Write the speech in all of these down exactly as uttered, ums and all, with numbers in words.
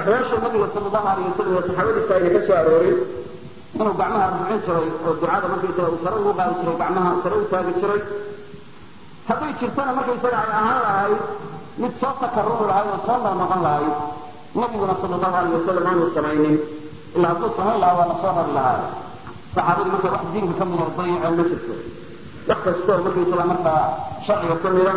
أحوالش النبي صلى الله عليه وسلم وصحابه السائل كسوى أروري إنه بعمها رفعين شري والدعاء مركي يسوى وسروا وقال شري بعمها سروا تاقي شري حتى يشرتنا مركي يسوى على أهالها هاي متصوت تكرره لهاي وصلنا مغان لهاي نبينا صلى الله عليه وسلم عنه السمعينين إلا عبدو صحيح لها ونصوها لها صحابه مركي واحد دين بكمل الضيع المشركة وقت الستور مركي يسوى مركي شرعي وكمل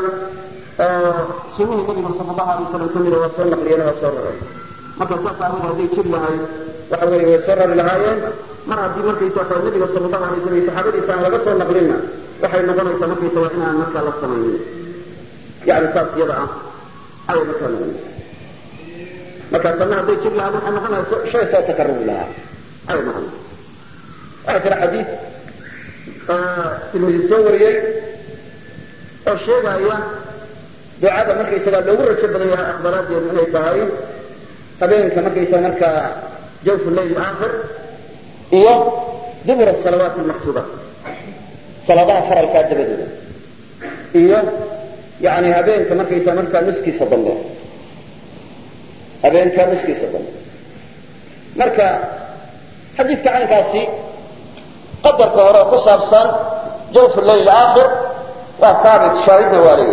سنه النبي صلى الله عليه وسلم كمل وصلنا قلينا وصلنا marka saas aad haday jir lahay waxa weeye sarar lahaayeen mar hadii markay soo xaray nabiga sallallahu alayhi wasallam saxaabadiisa laga soo naqlina waxay noqonaysaa markay soo inaan marka la sameeyo yaani saas yada ah ay marka marka tan haday jir lahay waxa noqonaysaa shay soo takarrur laha ay noqon akhir hadith ah tilmiid soo wariyay oo sheegaya ducada markay isaga loogu rajo badan yahay akhbaraadii inay tahay habeenka markaysa marka jawf al-layl aakhir iyo dubur as-salawat al-maktuba saladaha faralka dabadooda iyo yaani habeenka markaysa marka nuski sadallo habeenka nuski sadallo marka hadithka aynkaasi qadarka hore ku saabsan jawf al-layl aakhir waa saabit shaahidna wali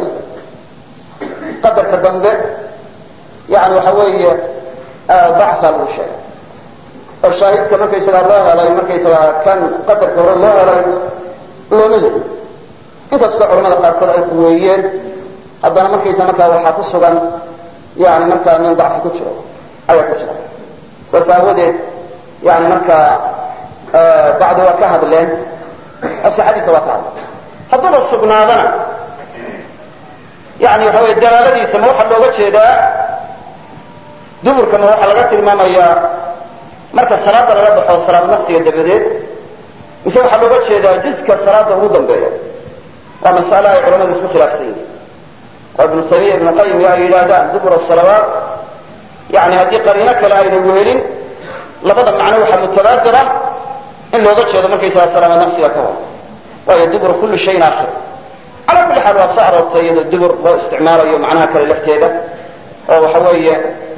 qadarka dambe yaani waxa weeye ضعف الشيء الشاهد كما كيسال الله عليه ما كيسال كان قدر كور الله عليه لو مدن انت استعر ما قد قويين هذا ما كيسال ما كان waxa ku sugan yaani marka nin ضعف ku jiro ayaa ku jira sasaawade yaani marka baad waa ka hadleen asxaadiisa waa ka hadda sugnaadana yaani waxa way dalaaladiisa ma waxa looga jeedaa duburkana waxa laga tilmaamayaa marka salaada laga baxo salaad nafsiga dabadeed mise waxa looga jeedaa jiska salaada ugu dambeeya waa mas'ala ay culimadu isku khilaafsan yihiin ibn Taymiyyah ibn Qayyim yaa yiraahdaa dubur as-salawat yaani hadii qariina kale ay weelin labada macno waxa mutabaadira in looga jeedo markay salaada nafsiga ka wada waa dubur kullu shay aakhir ala kulli hal waa sa'ra tayyid dubur loo isticmaalayo macnaha kale lafteeda oo waxa weeye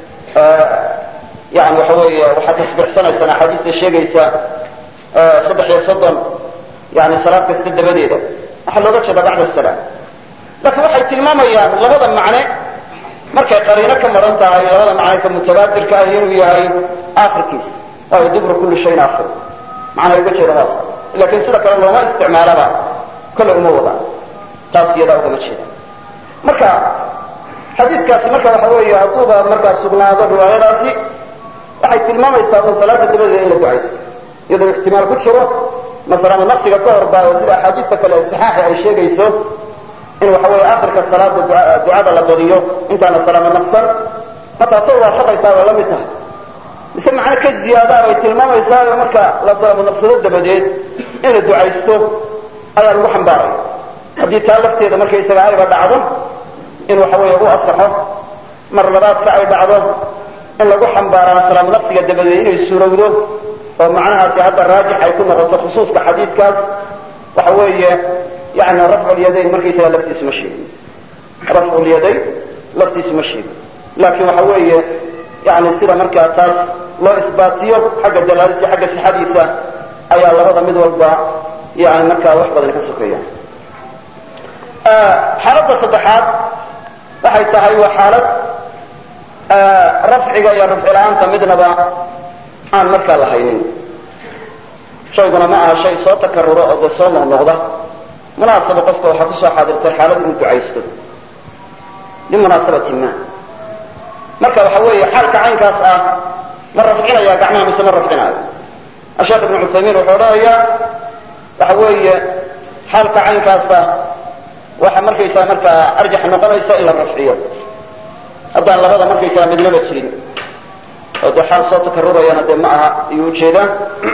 يعني وحوي وحتى تصبح سنة سنة حديث الشيء يسا صدح يصدن يعني صلاة كسد بديدة أحد لغة شده بعد السلام لكن واحد تلماما يعني لغضا معنى مركا قرينة كمرنتا هاي لغضا معنى كمتبادر كأهين وياهي آخر كيس أو يدبر كل شيء آخر معنى لغة شده غاصص لكن سيدة كان الله ما استعمالها كل أموضا تاسية دعوة مجهدة مركا حديث كاسي مركا وحوي عطوبة مركا سبناده روايراسي waxay tilmaamaysaa salaada dabada in la ducaysto iyadoo ihtimaal ku jiro masalan nafsiga ka hor baa sida xadiiska kale saxiix ay sheegayso in waxa weeye aakhirka salaada ducada la badiyo intaana salaama nafsan mata soo waafaqaysaa wala mid tahay mise macna ka ziyaada ay tilmaamaysaa marka la salaama nafsada dabadeed in la ducaysto ayaa lagu xambaaray hadii taa lafteeda markay isaga ayba dhacdo in waxa weeye uu asaxo mar labaad ka ay dhacdo in lagu xambaaro salaam nafsiga dabadeed inay suurowdo oo macnahaasi hadda raajix ay ku noqoto khusuuska xadiiskaas waxa weeye yaani rafcu yadayn markiisa laftiisa ma sheegin rafcu yadayn laftiisa ma sheegin laakiin waxa weeye yaani sida markaa taas loo isbaatiyo xagga dalaalisi xagga sixadiisa ayaa labada mid walba yaani markaa wax badan ka sokeeya xaaladda saddexaad waxay tahay waa xaalad rafciga iyo rafcilaanta midnaba aan markaa lahaynin shayguna ma aha shay soo takarruro oo soo noqnoqda munaasaba qofka waxa ku soo xaadirtay xaalad inuu ducaysto limunaasabati ma marka waxa weeye xaalka caynkaas ah ma rafcinaya gacmaha mise ma rafcinayo ashaykh ibn Uthaymeen wuxuu odhanayaa waxa weeye xaalka caynkaas ah waxa markaysaa markaa arjax noqonaysa in la rafciyo haddaan labada markaysaa midnaba jirin oo dee xaal soo takarrurayana dee ma aha ayuu ujeedaa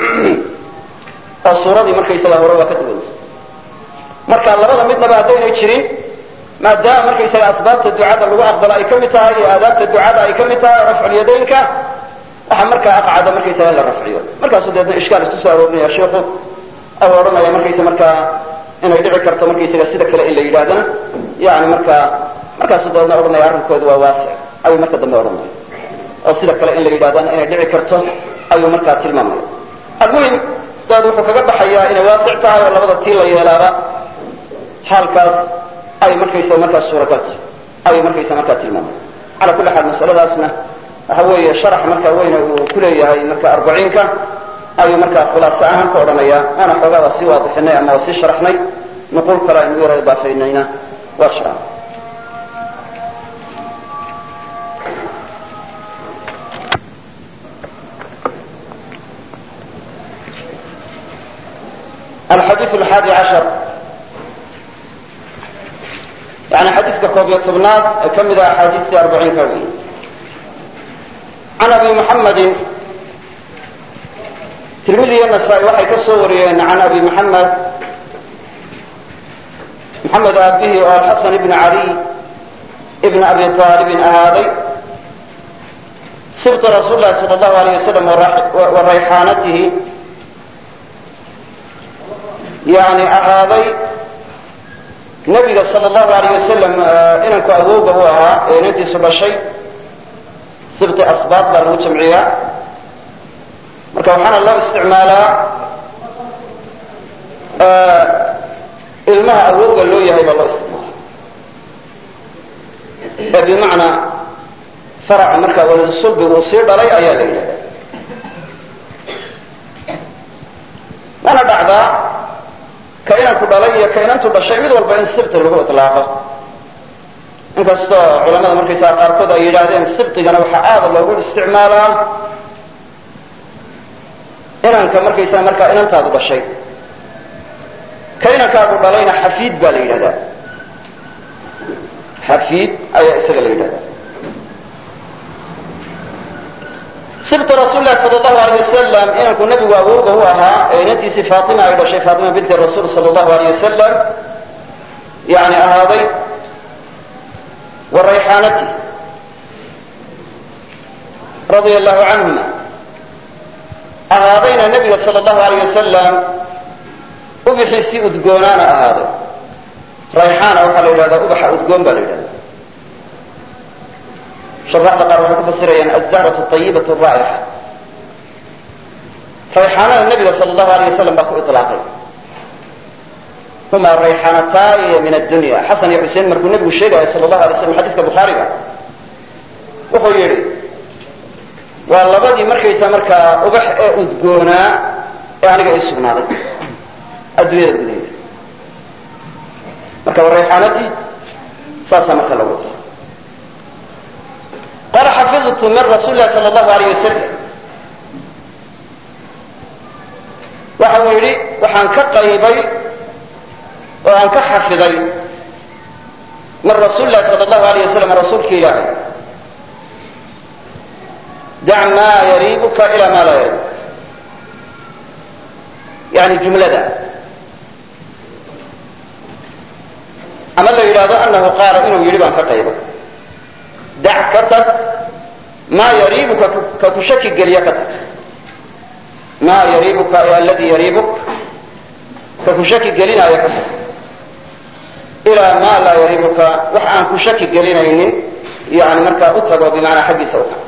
oo suuradii markaysaga hore waa ka duwanta marka labada midnaba haddaynay jirin maadaama markaysaga asbaabta ducada lagu aqbalo ay ka mid tahay iyo aadaabta ducada ay ka mid tahay rafcul yadaynka waxa markaa aqcada markaysaga in la rafciyo markaasuu deedna ishkaal isku soo aroorinaya sheekhu au odhanaya markaysa markaa inay dhici karto markaysaga sida kale in la yidhaahdana yani markaa markaasuu dabeedna odhanaya arrinkoodu waa waasic ayuu marka dambe odhanaya oo sida kale in la yidhahdana inay dhici karto ayuu markaa tilmaamaya. almuhim daad wuxuu kaga baxayaa inay waasic tahay oo labada tii la yeelaaba xaalkaas ay markaysa markaa suuragal tahay ayuu markaysa markaa tilmaamaya. cala kulli xaal masaladaasna waxa weeye sharax markaa weyne uu ku leeyahay marka arbaciinka ayuu markaa khulaaso ahaan ka odhanaya. ana xoogaa waa sii waadixinay ama waa sii sharaxnay, nuqul kale aynu yara idaafaynayna waa sharax. الحديث الحادي عشر يعني حديث كوبية طبنات كم إذا أحاديث أربعين كوي. عن أبي محمد ترمذي النسائي وحي كالصوريين عن أبي محمد محمد أبيه والحسن بن علي ابن أبي طالب أهادي سبط رسول الله صلى الله عليه وسلم وريحانته يعني أهادي نبي صلى الله عليه وسلم إنك أبوه هو إنتي سبا شيء سبط أسباب بالمجمعية marka waxaana loo isticmaalaa ilmaha awowga loo yahay baa loo isticmaala ee bimacnaa faraca markaa waladu sulbigu uu sii dhalay ayaa la yidhahdaa. waana dhacdaa ka inanku dhalay iyo ka inantu dhashay mid walba in sibti lagu itlaaqo, inkastoo culamada markaysaa qaarkood ay yidhaahdeen sibtigana waxaa aada loogu isticmaalaa inanka markaysaa markaa inantaadu dhashay. ka inankaadu dhalayna xafiid baa la yidhahdaa, xafiid ayaa isaga la yidhahdaa. sibta rasuul lahi sal allahu alayh wasalam inanku nebigu awowga u ahaa ee inantiisii faatima ay dhashay, faatima binti rasuul sal allahu alayh wasalam yani ahaaday wa rayxaanati radia allahu canhuma ahaadayna nebiga sal allahu alayh wasalam ubixiisii udgoonaana ahaado. rayxaana waxaa la yidhahdaa ubaxa udgoon baa la yidhahdaa. sharaxda qaar waxay ku fasirayaan azzahratu ayibatu raa'ixa. rayxaanada nebiga sal allahu alayh wasalam baa ku ilaaqay. huma rayxaanataaya min addunya. xasan iyo xuseen markuu nebigu sheegaya sal allahu alay slam xadiiska bukhaariga wuxuu yidhi waa labadii markaysaa markaa ubax ee udgoonaa ee aniga ii sugnaaday adduunyada gudaheeda. marka warayxaanatii saasaa marka lagu dara. qaala xafidtu min rasuuli lahi sal allahu alayh wasalam waxa uu yidhi waxaan ka qaybay oo aan ka xafiday min rasuuli lahi sal allahu alayh wasalam rasuulka ilaahay dac maa yariibuka ilaa maa laa yariibuk. yani jumlada ama la yidhaahdo anahu qaala inuu yidhi baan ka qaybay. dac ka tag maa yariibuka ka ku shaki geliya ka tag. maa yariibuka ee aladii yariibuk ka ku shaki gelinaayo ka tag. ilaa maa laa yariibuka wax aan ku shaki gelinaynin yani markaa u tago bimacnaa xaggiisa u tago.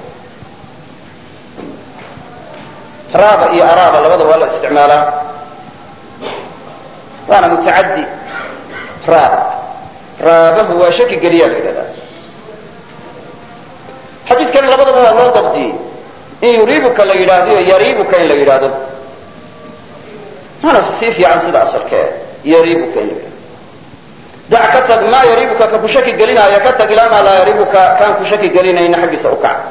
raaba iyo araaba labada waa la isticmaalaa, waana mutacaddi. raaba raabahu waa shaki geliyaa la yidhahdaa. xadiiskani labadaba waa loo dabdiyey in yuriibuka la yidhaahdo iyo yariibuka in la yidhaahdo. mana sii fiican sida asalkee yariibuka in la yidhahdo. dac ka tag maa yariibuka ka ku shaki gelinaaya ka tag ilaa maa laa yariibuka kaan ku shaki gelinayna xaggiisa u kac.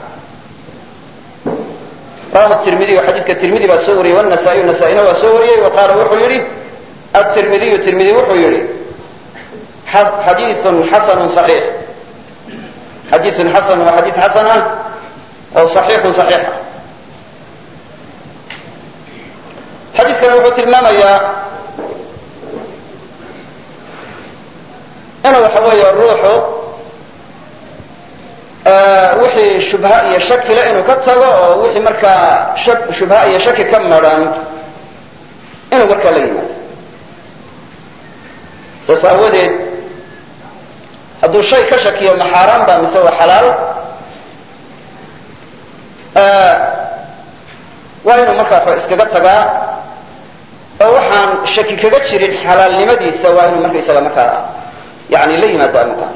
rawahu tirmidiy xadiiska tirmidi baa soo wariyey wnasaa-iy nasaa-ina waa soo wariyey wa qaala wuxuu yidhi atirmidiyu tirmidi wuxuu yidhi xadiiun xasanu صaxiix. xadiiun xasan waa xadiis xasan ah oo صaxiixun صaxiix ah. xadiiskani wuxuu tilmaamayaa inuu waxa weeye ruuxu wixii shubha iyo shakile inuu ka tago oo wixii markaa shubha iyo shaki ka maran inuu markaa la yimaado. saas aawadeed hadduu shay ka shakiyo ma xaaraan baa mise waa xalaal, waa inuu markaa wax iskaga tagaa oo waxaan shaki kaga jirin xalaalnimadiisa waa inuu markaysaga markaa yani la yimaada markaa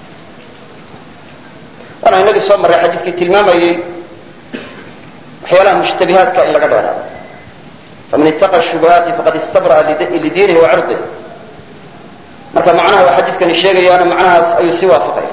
waana inagii soo marray xadiiskii tilmaamayey waxyaalaha mushtabihaadka in laga dheeraado faman ittaqa shubuhaati faqad istabra'a lidiinihi wa cirdihi marka macnaha waa xadiiskani sheegayaana macnahaas ayuu sii waafaqaya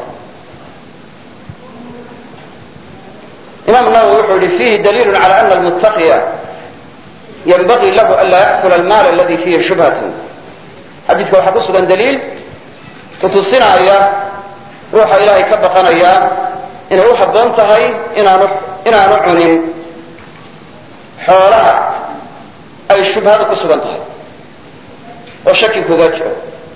imam nawowi wuxuu yihi fiihi daliilu cala ana almuttaqiya yanbagii lahu an laa yakula almaal aladi fiihi shubhatun xadiiska waxaa ku sugan daliil kutusinaaya ruuxa ilaahay ka baqanaya inay u habboon tahay inaanu inaanu cunin xoolaha ay shubhada ku sugan tahay oo shaki kuga jiro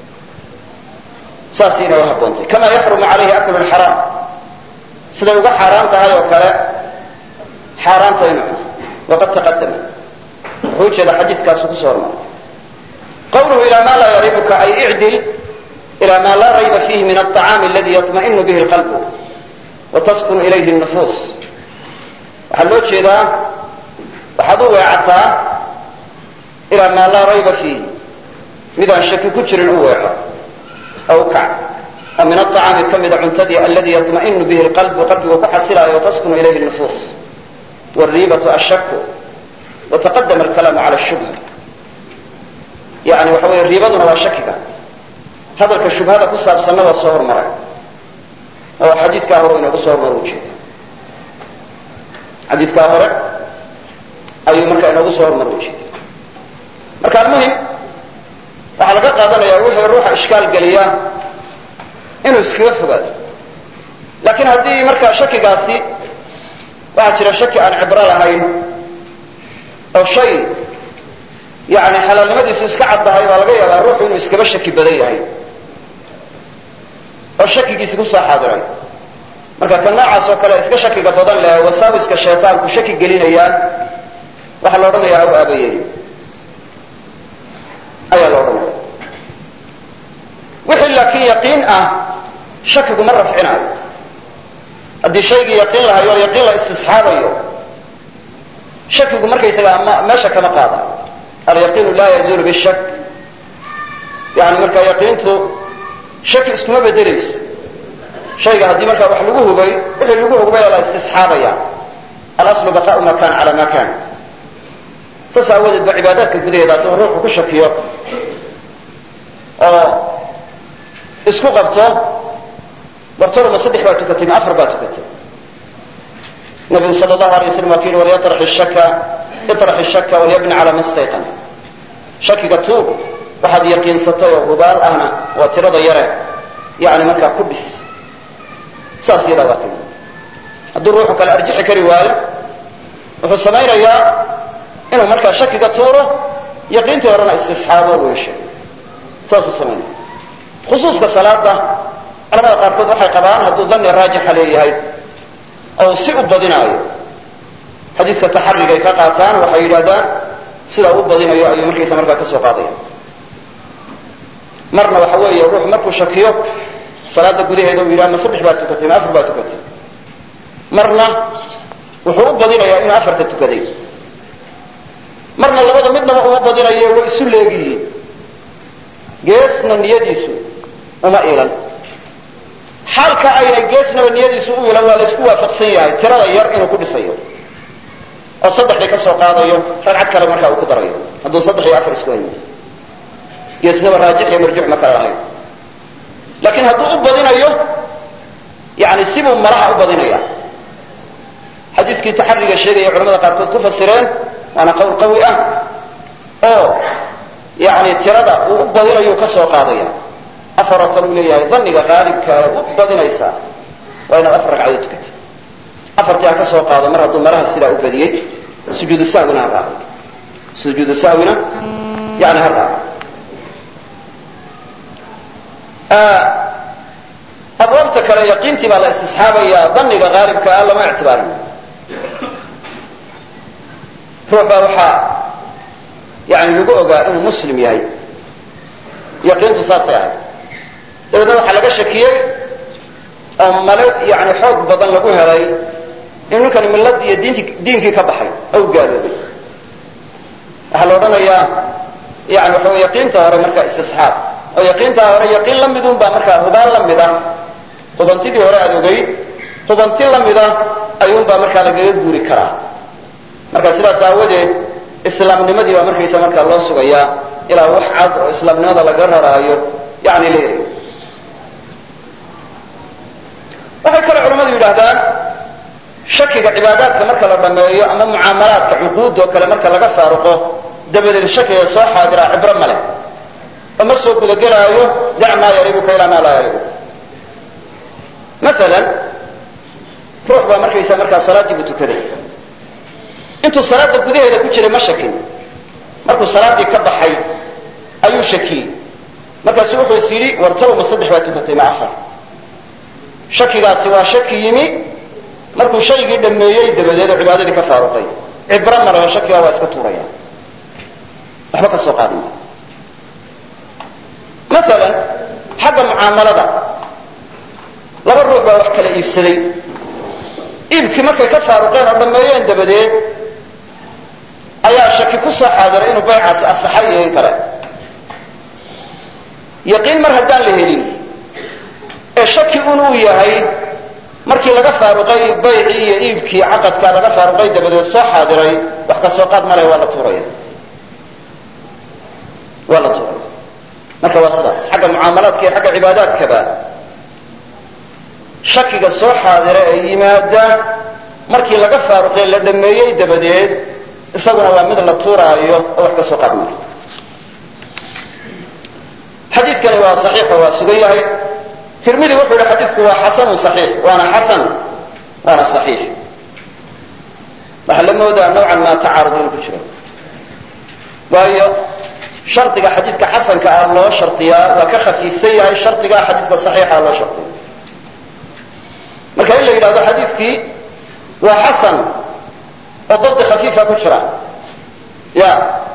saas inay u habboon tahay kama yaxrumu calayhi aklu lxaraam siday uga xaaraan tahay oo kale xaaraanta inu cuno waqad taqadama wuxuu ujeeda xadiiskaasu kusoo hormaray qawluhu ilaa maa laa yaribuka ay icdil ilaa maa laa rayba fiihi min alطacaami aladi yaطma'inu bihi اlqalbu wataskunu ilayhi الnufuus waxaa loo jeedaa waxaad u weecataa ilaa maa laa rayba fiihi midaan shaki ku jirin u weeco aw kac oo min aطacaami ka mida cuntadii aladi yaطma'inu bihi اlqalbu qalbigu ku xasilaayo wataskunu ilayhi الnufuus wاriibatu ashaku wataqadama alkalaamu cala shubha yani waxa weeye riibaduna waa shakiga hadalka shubhada ku saabsanna waa soo hormaray oo xadiiskaa hore inoogu soo hormar ujeeda xadiiskaa hore ayuu markaa inoogu soo hormar ujeeda marka almuhim waxaa laga qaadanaya wixii ruuxa ishkaal geliya inuu iskaga fogaado laakiin haddii markaa shakigaasi waxaa jira shaki aan cibro lahayn oo shay yani xalaalnimadiisu iska caddahay baa laga yaabaa ruuxu inuu iskaba shaki badan yahay oo shakigiisi kusoo xaadiray marka ka noocaas oo kale iska shakiga badan leh wasaawiska shaytaanku shaki gelinayaan waxaa la odhanayaa aw aabayeeli ayaa la odhanaya wixii laakiin yaqiin ah shakigu ma rafcinayo haddii shaygii yaqiin lahayo o yaqiin la istisxaabayo shakigu markaysaga meesha kama qaada alyaqiinu laa yazuulu bishak yani marka yaqiintu shaki iskuma bedelayso shayga haddii markaa wax lagu hubay wixii lagu hubaya la istisxaabaya alaslu baqaau ma kana cala ma kana saas aawadeed ba cibaadaadka gudaheeda hadduu ruuxu ku shakiyo oo isku qabto bartolo ma saddex baa tukatay ma afar baa tukatay nabigu sal allahu alay waslam waa ku yihi walyatrax shaka itrax shaka walyabni cala ma stayqan shakiga tuub waxaad yaqiinsatay oo hubaal ahna waa tirada yare yani markaa ku dhis saas iyadaa waa kayii hadduu ruuxu kale arjixi kari waayo wuxuu samaynayaa inuu markaa shakiga tuuro yaqiintii horena istisxaabo weesho saasuu samaynaya khusuuska salaada culamada qaarkood waxay qabaan hadduu dani raajixa leeyahay oo si u badinaayo xadiidka taxarigay ka qaataan waxay yidhahdaan sidaa u badinayo ayuu markaysa markaa ka soo qaadaya marna waxa weeye ruuxu markuu shakiyo salaada gudaheeda uu yidhaha ma saddex baa tukatay ma afar baa tukatay marna wuxuu u badinayaa inuu afarta tukaday marna labada midnaba uma badinayo way isu leegiyiin geesna niyadiisu uma ilan xaalka aynay geesnaba niyadiisu u ilan waa la isku waafaqsan yahay tirada yar inuu ku dhisayo oo saddexdii ka soo qaadayo ragcad kale markaa uu ku darayo hadduu saddex iyo afar isku hayo geesnaba raajix iyo marjuux ma kala lahayn laakiin hadduu u badinayo yani sibuu malaha u badinaya xadiiskii taxariga sheegaya culamada qaarkood ku fasireen waana qowl qawi ah oo yani tirada uu u badinayu ka soo qaadaya afaroo kale uu leeyahay daniga qaalibkaa u badinaysaa waa inaad afar ragcadood tukatay afartii ha ka soo qaado mar hadduu malaha sidaa u badiyey sujuudu sahwina ha raaco sujuudu sahwina yani ha raaco abwaabta kale yaqiintii baa la istisxaabaya daniga qaalibka ah lama ictibaarin ruux baa waxaa yani lagu ogaa inuu muslim yahay yaqiintu saasay ahayd dabeedna waxaa laga shakiyey oo male yani xoog badan lagu helay in ninkani milladii iyo diinti diinkii ka baxay oo gaaloobay waxaa la odhanayaa yani waxa wey yaqiinta hore markaa istisxaab oo yaqiintaa hore yaqiin la midun baa markaa hubaan la mida hubantidii hore aada ogeyd hubanti la mida ayuunbaa markaa lagaga guuri karaa marka sidaas aawadeed islaamnimadii baa markaysa markaa loo sugayaa ilaa wax cad oo islaamnimada laga raraayo yani la helayo waxay kale culamadu yidhaahdaan shakiga cibaadaadka marka la dhameeyo ama mucaamalaadka cuquud oo kale marka laga faaruqo dabadeed shakiga soo xaadira cibro male oo ma soo gudagelaayo dac maa yaribuka ilaa maa laa yaribu maalan ruux baa markaysa markaa salaadiibu tukaday intuu salaada gudaheeda ku jiray ma shakin markuu salaadii ka baxay ayuu shakiyey markaasu wuxuu is yidhi wartaba ma saddex baa tukatay ma afar shakigaasi waa shaki yimi markuu shaygii dhameeyey dabadeed oo cibaadadii ka faaruqay cibro male oo shakigaa waa iska tuuraya waxba ka soo qaadin maalan xagga mucaamalada laba ruux baa wax kala iibsaday iibkii markay ka faaruqeen oo dhameeyeen dabadeed ayaa shaki ku soo xaadiray inuu baycaasi asaxay iyo in kale yaqiin mar haddaan la helin ee shaki unuu yahay markii laga faaruqay baycii iyo iibkii caqadkaa laga faaruqay dabadeed soo xaadiray wax ka soo qaad male waa la tuuraya waa la tuuraya marka waa sidaas xagga mucaamalaadka iyo xagga cibaadaadkaba shakiga soo xaadira ee yimaada markii laga faaruqay la dhameeyey dabadeed isaguna waa mid la tuuraayo oo wax ka soo qaad male xadiidkani waa saxiix oo waa sugan yahay tirmidi wuxuu yihi xadiisku waa xasanun saxiix waana xasan waana saxiix waxaa la moodaa nawcan maa tacaarud in ku jiro waayo shardiga xadiidka xasanka ah loo shardiyaa waa ka khafiifsan yahay shardiga xadiiska saxiixa loo shardiya marka in la yidhahdo xadiidkii waa xasan oo dabdi khafiifa ku jira ya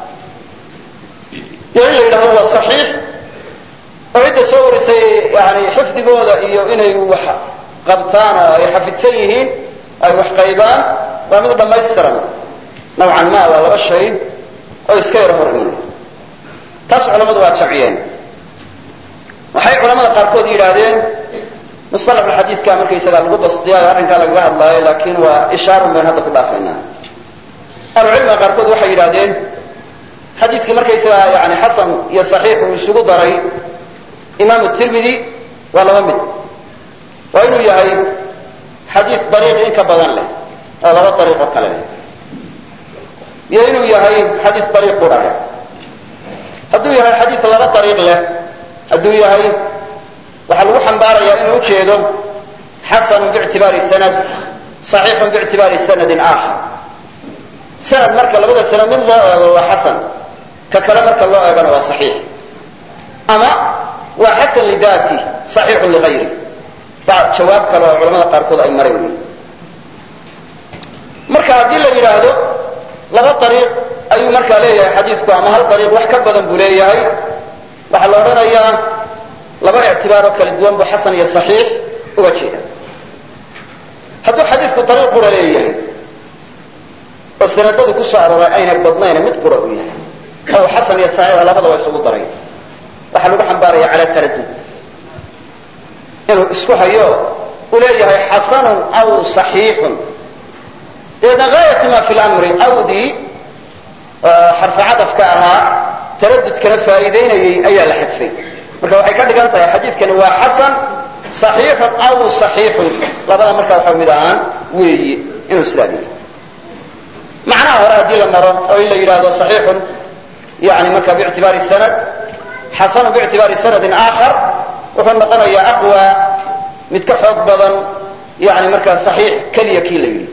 iyo in la yidhahdo waa saxiix oo cidda soo warisay yani xifdigooda iyo inay wax qabtaan oo ay xafidsan yihiin ay wax qaybaan waa mid dhammaystiran nawcan ma waa laba shay oo iska yar hor imanaya taas culamadu waa jamciyeen waxay culamada qaarkood yidhaahdeen musalax xadiidka markaysaga lagu basdiyaayo arrinkaa lagaga hadlaayo laakiin waa ishaarun bayn hadda ku dhaafaynaa ahlucilmiga qaarkood waxay yidhahdeen xadiidkii markaysaga yani xasan iyo saxiix uu isugu daray imaamu tirmidi waa laba mid waa inuu yahay xadiis dariiq in ka badan leh oo laba dariiqoo kale leh iyo inuu yahay xadiis dariiq qura leh hadduu yahay xadiis laba dariiq leh hadduu yahay waxaa lagu xambaarayaa inuu ujeedo xasanun biictibaari sanad saxiixun biictibaari sanadin aakhar sanad marka labada sanad mid loo eego waa xasan ka kale marka loo eegana waa saxiix ama waa xasan lidaati saxiixun ligayri jawaab kale oo culamada qaarkood ay mareen wey marka haddii la yidhaahdo laba dariiq ayuu markaa leeyahay xadiisku ama hal dariiq wax ka badan buu leeyahay waxaa la odhanayaa laba ictibaaroo kala duwan buu xasan iyo saxiix uga jeeda hadduu xadiisku dariiq qura leeyahay oo sanadadu ku soo arooray aynay badnayna mid qura u yahay oo xasan iyo saxiix labadaba isugu daray waxaa lagu xambaaraya cala taradud inuu isku hayo uu leeyahay xasanun aw saxiixun dabeedna gaayatu ma fi lamri awdii xarfa cadafka ahaa taradudkana faa'iidaynayay ayaa la xadfay marka waxay ka dhigan tahay xadiidkani waa xasan saxiixun aw saxiixun labada markaa waxa mid ahaan weeye inuu islaamiyo macnaha hore haddii la maro oo in la yidhaahdo saxiixun yani marka biictibaari sanad xasanu biictibaari sanadin aakhar wuxuu noqonayaa aqwa mid ka xoog badan yani markaa saxiix keliya kii la yidhi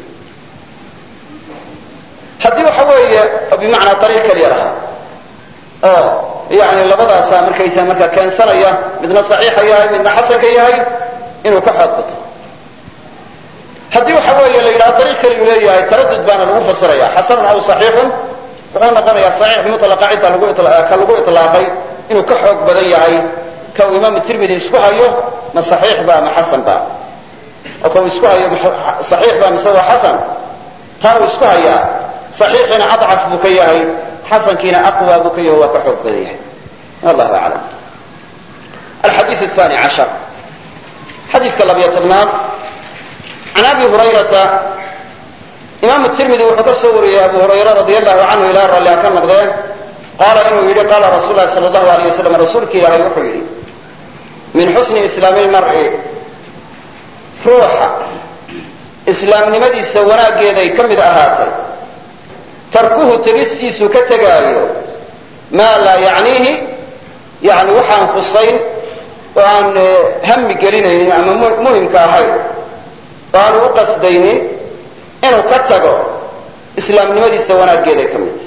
haddii waxa weeye bimacnaa dariiq keliya lahaa oo yani labadaasaa markaysa markaa keensanaya midna saxiixa yahay midna xasanka yahay inuu ka xoog bato haddii waxa weeye la yidhaha dariiq keliyu leeyahay taradud baana lagu fasiraya xasanun aw saxiixun wuxuu noqonayaa saxiix mutlaqa cidda ka lagu itlaaqay inuu ka xoog badan yahay ka uu imaamu tirmidi isku hayo ma saxiix ba ma xasan ba oo kau isku hayo saxiix baa mise waa xasan taa uu isku hayaa saxiixiina adcaf buu ka yahay xasankiina aqwa buu ka yahay waa ka xoog badan yahay wallahu aclam alxadiis athani cashar xadiiska labiyo tobnaad can abi hurayrata imaamu tirmidi wuxuu ka soo wariyey abu hurayra radi allahu canhu ilaa ralliha ka noqdee qaala inuu yidhi qaala rasuul lahi sala allahu alayh wasalam rasuulki ilaahay wuxuu yidhi min xusni islaami lmar'i ruuxa islaamnimadiisa wanaaggeeday ka mid ahaatay tarkuhu tegistiisu ka tegaayo maa laa yacniihi yani waxaan khusayn oo aan hami gelinaynin ama muhimka ahayn oo aanu u qasdaynin inuu ka tago islaamnimadiisa wanaaggeeday ka mid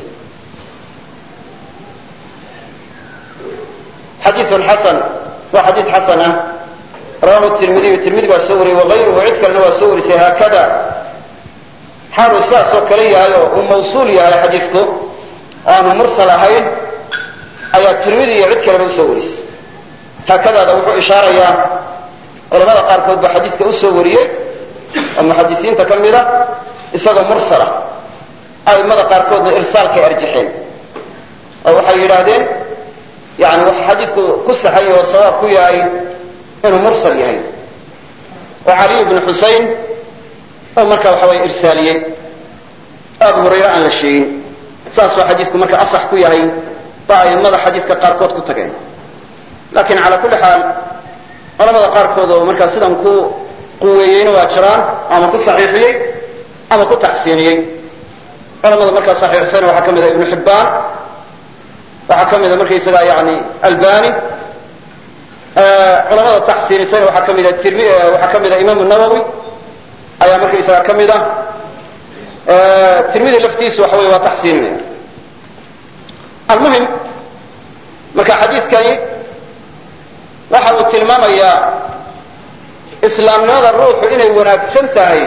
xadiiun xasan waa xadiis xasan ah rawahu tirmidiyu tirmidi baa soo wariyey wagayruhu cid kalena waa soo warisay haakada xaaluu sidaasoo kale yahay oo uu mawsuul yahay xadiisku aanu mursal ahayn ayaa tirmidi iyo cid kaleba usoo warisay haakadaada wuxuu ishaarayaa culamada qaarkood baa xadiiska usoo wariyey oo muxadisiinta ka mida isagoo mursala a'immada qaarkoodna irsaalkay arjaxeen oo waxay yidhaahdeen yani wax xadiisku ku saxay oo sawaab ku yahay inuu mursal yahay oo caliy bnu xusayn oo marka waxa way irsaaliyey abu hurayra aan la sheegin saasoo xadiisku marka asax ku yahay baa a'immada xadiiska qaarkood ku tageen laakiin calaa kulli xaal culamada qaarkood oo markaa sidan ku quweeyeyna waa jiraan ama ku saxiixiyey ama ku taxsiiniyey culamada markaa saxiixsayna waxaa ka mid a ibnu xibbaan waxaa ka mida markaysaga yani albani culamada taxsiinisayna waxaa ka mida tirmi waxaa ka mida imaamu nawowi ayaa markaysaga ka mid ah tirmidi laftiisu waxa wey waa taxsiininaya almuhim marka xadiidkani waxa uu tilmaamayaa islaamnimada ruuxu inay wanaagsan tahay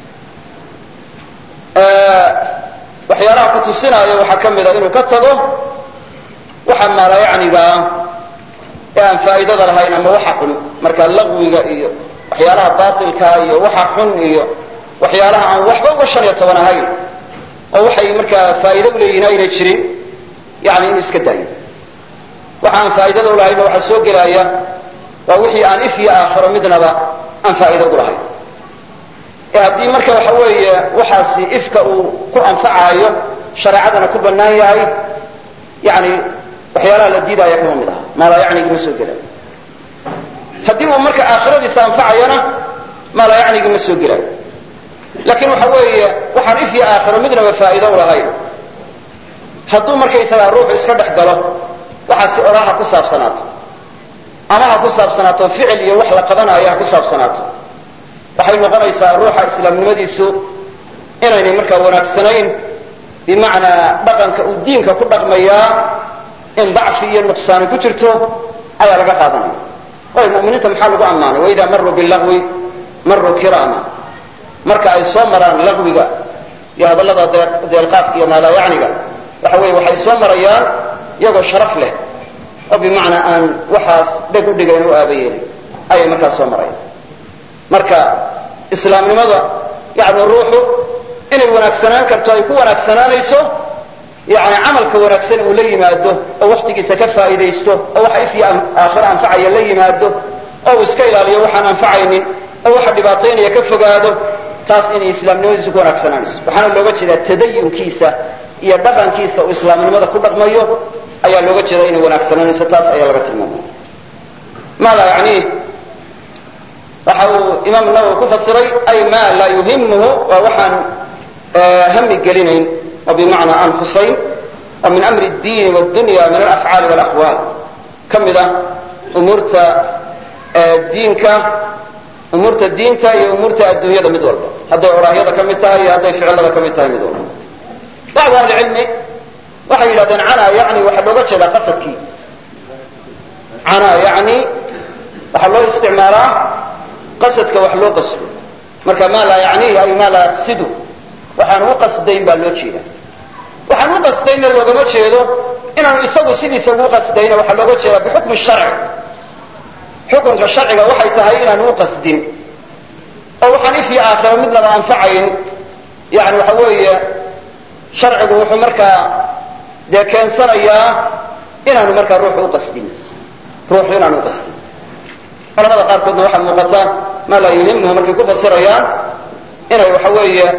waxyaalaha ku tusinaayo waxaa ka mida inuu ka tago waxa maalayacniga ah ee aan faa'iidada lahayn ama waxa xun marka laqwiga iyo waxyaalaha baatilka iyo waxa xun iyo waxyaalaha aan waxba uga shan iyo toban ahayn oo waxay markaa faa'iido u leeyihin aynay jirin yani inuu iska daayo waxa aan faa'iidada u lahaynna waxaa soo gelaya waa wixii aan if iyo aakhiro midnaba aan faa'iido ugu lahayn ee haddii marka waxa weeye waxaasi ifka uu ku anfacaayo shareecadana ku bannaan yahay yani waxyaalaha la diidaya kama mid aha maalaa yacnigi ma soo gelayo haddii uu marka aakhiradiisa anfacayana maalaa yacnigi ma soo gelayo laakiin waxa weeye waxaan if iyo aakhiro midnaba faa'iido u lahayn hadduu markaysagaa ruuxu iska dhex galo waxaasi odhaa ha ku saabsanaato ama ha ku saabsanaato ficil iyo wax la qabanayo ha ku saabsanaato waxay noqonaysaa ruuxa islaamnimadiisu inaynay markaa wanaagsanayn bimacnaa dhaqanka uu diinka ku dhaqmayaa in dacfi iyo nuqsaani ku jirto ayaa laga qaadanaya waayo mu'miniinta maxaa lagu ammaanay waidaa maruu bilagwi maruu kirama marka ay soo maraan lagwiga iyo hadallada deelqaafka iyo maalaayacniga waxa weeye waxay soo marayaan iyagoo sharaf leh oo bimacnaa aan waxaas dheg u dhigayn u aabayeelin ayay markaa soo marayaan marka islaamnimada yani ruuxu inay wanaagsanaan karto ay ku wanaagsanaanayso yani camalka wanaagsan uu la yimaado oo waktigiisa ka faa'iidaysto oo waxa if iyo aakhiro anfacaya la yimaado oo uu iska ilaaliyo waxaan anfacaynin oo waxa dhibaataynaya ka fogaado taas inay islaamnimadiisu ku wanaagsanaanayso waxaana looga jeedaa tadayunkiisa iyo dhaqankiisa uu islaamnimada ku dhaqmayo ayaa looga jeeda inay wanaagsanaanayso taas ayaa laga tilmaamaya maala yani waxa uu imaam nawowi ku fasiray ay ma laa yuhimuhu waa waxaan hami gelinayn oo bimacnaa aan khusayn oo min amri اdiini wاdunya min alafcaali wاlaqwaal ka mid ah umuurta diinka umuurta diinta iyo umuurta adduunyada mid walba hadday oraahyada ka mid tahay iyo hadday ficilada ka mid tahay mid walba bacdu ahlicilmi waxay yidhahdeen canaa yani waxaa looga jeedaa qasadkii canaa yani waxaa loo isticmaalaa qasadka wax loo qasdo marka maa laa yacniihi ay maa laa yaqsidu waxaan u qasdayn baa loo jeeda waxaan u qasdaynna loogama jeedo inaanu isagu sidiisa ugu qasdayna waxaa looga jeedaa bixukmi sharci xukunka sharciga waxay tahay inaanu u qasdin oo waxaan ifyo aakhiro midnaba anfacayn yani waxa weeye sharcigu wuxuu markaa dee keensanayaa inaanu markaa ruuxu u qasdin ruuxu inaanu u qasdin culamada qaarkoodna waxaa muuqata maa laa yuhimhu markay ku fasirayaan inay waxa weeye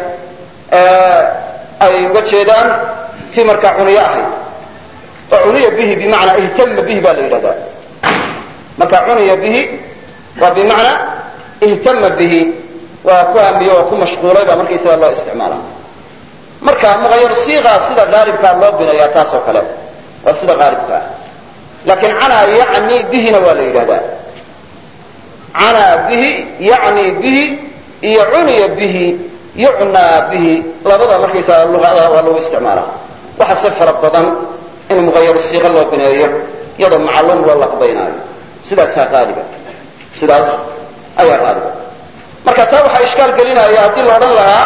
ay uga jeedaan tii markaa cuniyo ahayd oo cuniya bihi bimacnaa ihtama bihi baa la yidhahdaa marka cuniya bihi waa bimacnaa ihtama bihi waa ku hamiyo oo ku mashquulay baa markaysaga loo isticmaala marka muqayar siiqa sida qaalibkaa loo binayaa taas oo kale waa sida qaalibkaa laakiin canaa yacni bihina waa la yidhahdaa canaa bihi yacni bihi iyo cuniya bihi yucnaa bihi labada markaysaga luqada waa lagu isticmaalaa waxa si fara badan in muqayar siiqa loo bineeyo iyadoo macluum loo laqbaynaayo sidaasaa qaaliba sidaas ayaa qaaliba marka taa waxaa ishkaal gelinaya haddii la odhan lahaa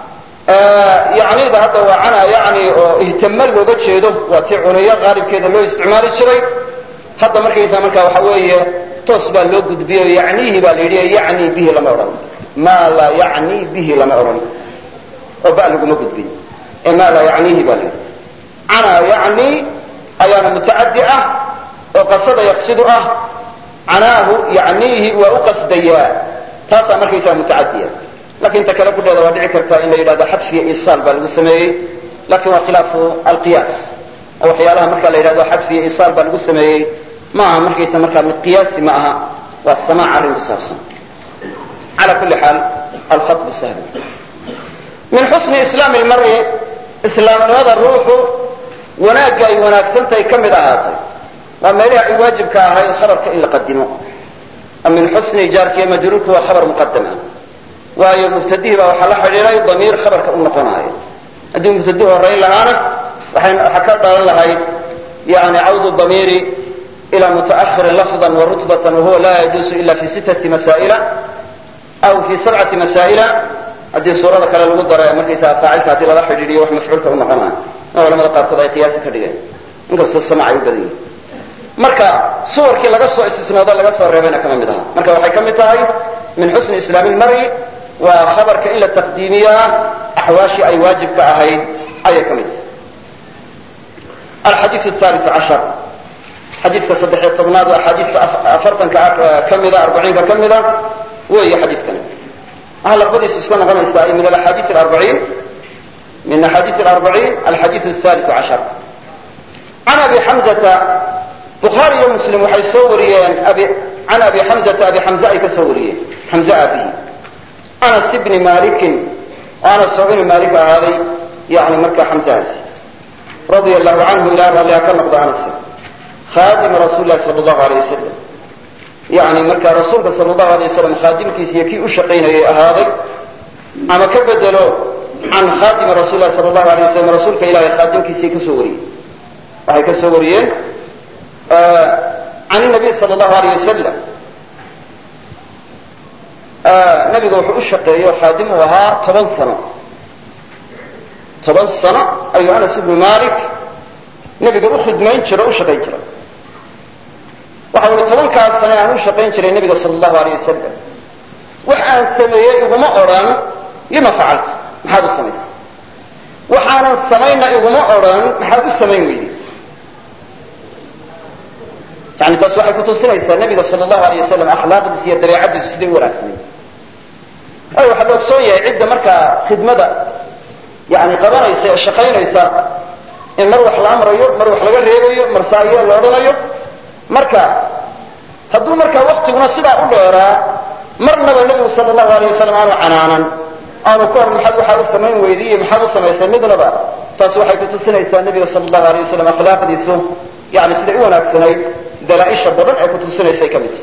yacnida hadda waa canaa yacni oo ihtama looga jeedo waa tii cuniyo qaalibkeeda loo isticmaali jiray hadda markaysaa marka waxa weeye toos baa loo gudbiyo yacniihi baa la yidhi yacni bihi lama odhan maa laa yacni bihi lama odhan oo ba laguma gudbin ee maa laa yacniihi baa la yidhi canaa yacni ayaana mutacaddi ah oo qasada yaqsidu ah canaahu yacniihi waa u qasdayaa taasaa markaysaa mutacadiya lakin ta kale kudheeda waa dhici kartaa in la yidhahdo xadfiya isaal baa lagu sameeyey lakin waa khilaafu alqiyaas oo waxyaalaha marka la yidhahdo xadfiya isaal baa lagu sameeyey ma aha markaysa markaa mid qiyaasi ma aha waa samaac arrin ku saabsan cala kulli xaal alkhatbu sahlu min xusni islaami lmari islaamnimada ruuxu wanaagga ay wanaagsantahay ka mid ahaatay waa meelaha ay waajibka ahayd khabarka in la qadimo min xusni jaarkiiyo majruurku waa khabar muqadama waayo mubtadihii baa waxaa la xidhiiray damiir khabarka u noqonaayo haddii mubtadihi horayn lahaana waxaa ka dhalan lahayd yani cawdu damiiri ila mutaahirin lafdan wa rutbatan wahuwa laa yajuusu ila fi sittati masaa'ila aw fi sabcati masaa'ila haddii suurada kale lagu daro markaysaa faacilka haddii lala xidhiidhiyo wax mafcuulka u noqonaayo oo culamada qaarkood ay qiyaasi ka dhigeen inkastoo samac ay u badan yihin marka suwarkii laga soo istisnoodo laga soo reebayna kama mid aha marka waxay ka mid tahay min xusni islaami lmari waa khabarka in la taqdiimiyaa axwaashii ay waajibka ahayd ayay ka mid tahay alxadiiث الثالث cashar xadiidka saddexiyo tobnaad waa axaadiista afartanka ka mida arbaciinka ka mida weeye xadiidkani aha laqbadiisu iska noqonaysaa min aaxaadiiث arbaciin min axaadiiث arbaciin alxadiiث الثالث cashar can abi xamzata bukhaari iyo muslim waxay soo wariyeen can abi xamzata abi xamze ay ka soo wariyeen xamze abihi anas ibni malikin oo anas oo ibni malik ahaaday yani markaa xamzahaasi radia allahu canhu ilaah ralliha ka noqdo anas khaadima rasuuli lahi sala allahu alay wasalam yani markaa rasuulka sala allahu alay wasalam khaadimkiisa iyo kii u shaqaynayay ahaaday ama ka bedelo can khaadimi rasuuli lahi sala allahu alay wasalam rasuulka ilahay khaadimkiisay ka soo wariyeen waxay ka soo wariyeen can nabiy sal allahu alayh wasalam nabiga wuxuu u shaqeeyo khaadim uu ahaa toban sano toban sano ayuu anas ibnu malik nabiga u khidmayn jiro o u shaqayn jiray waxau ihi tobankaas sane aan u shaqayn jiray nabiga sala allahu alayh wasalam wax aan sameeyey iguma odhan lima facalta maxaad u samaysay waxaanan samayna iguma odhan maxaad u samayn weyday yani taas waxay kutusinaysaa nabiga sal allahu alay wasalam akhlaaqdiisa iyo dabeecadiisu siday u wanaagsanay waayo waxaa la ogsoon yahay cidda markaa khidmada yani qabanaysa ee shaqaynaysa in mar wax la amrayo mar wax laga reebayo mar saayo la odhanayo marka hadduu markaa waktiguna sidaa u dheeraa marnaba nebigu sal allahu alayh wasalam aanu canaanan aanu ka hor maxaad waxaa u samayn weyday iyo maxaad u samaysay midnaba taas waxay kutusinaysaa nebiga sal allahu alayh wasalam akhlaaqdiisu yani siday u wanaagsanayd dalaaisha badan ee kutusinaysay ka mid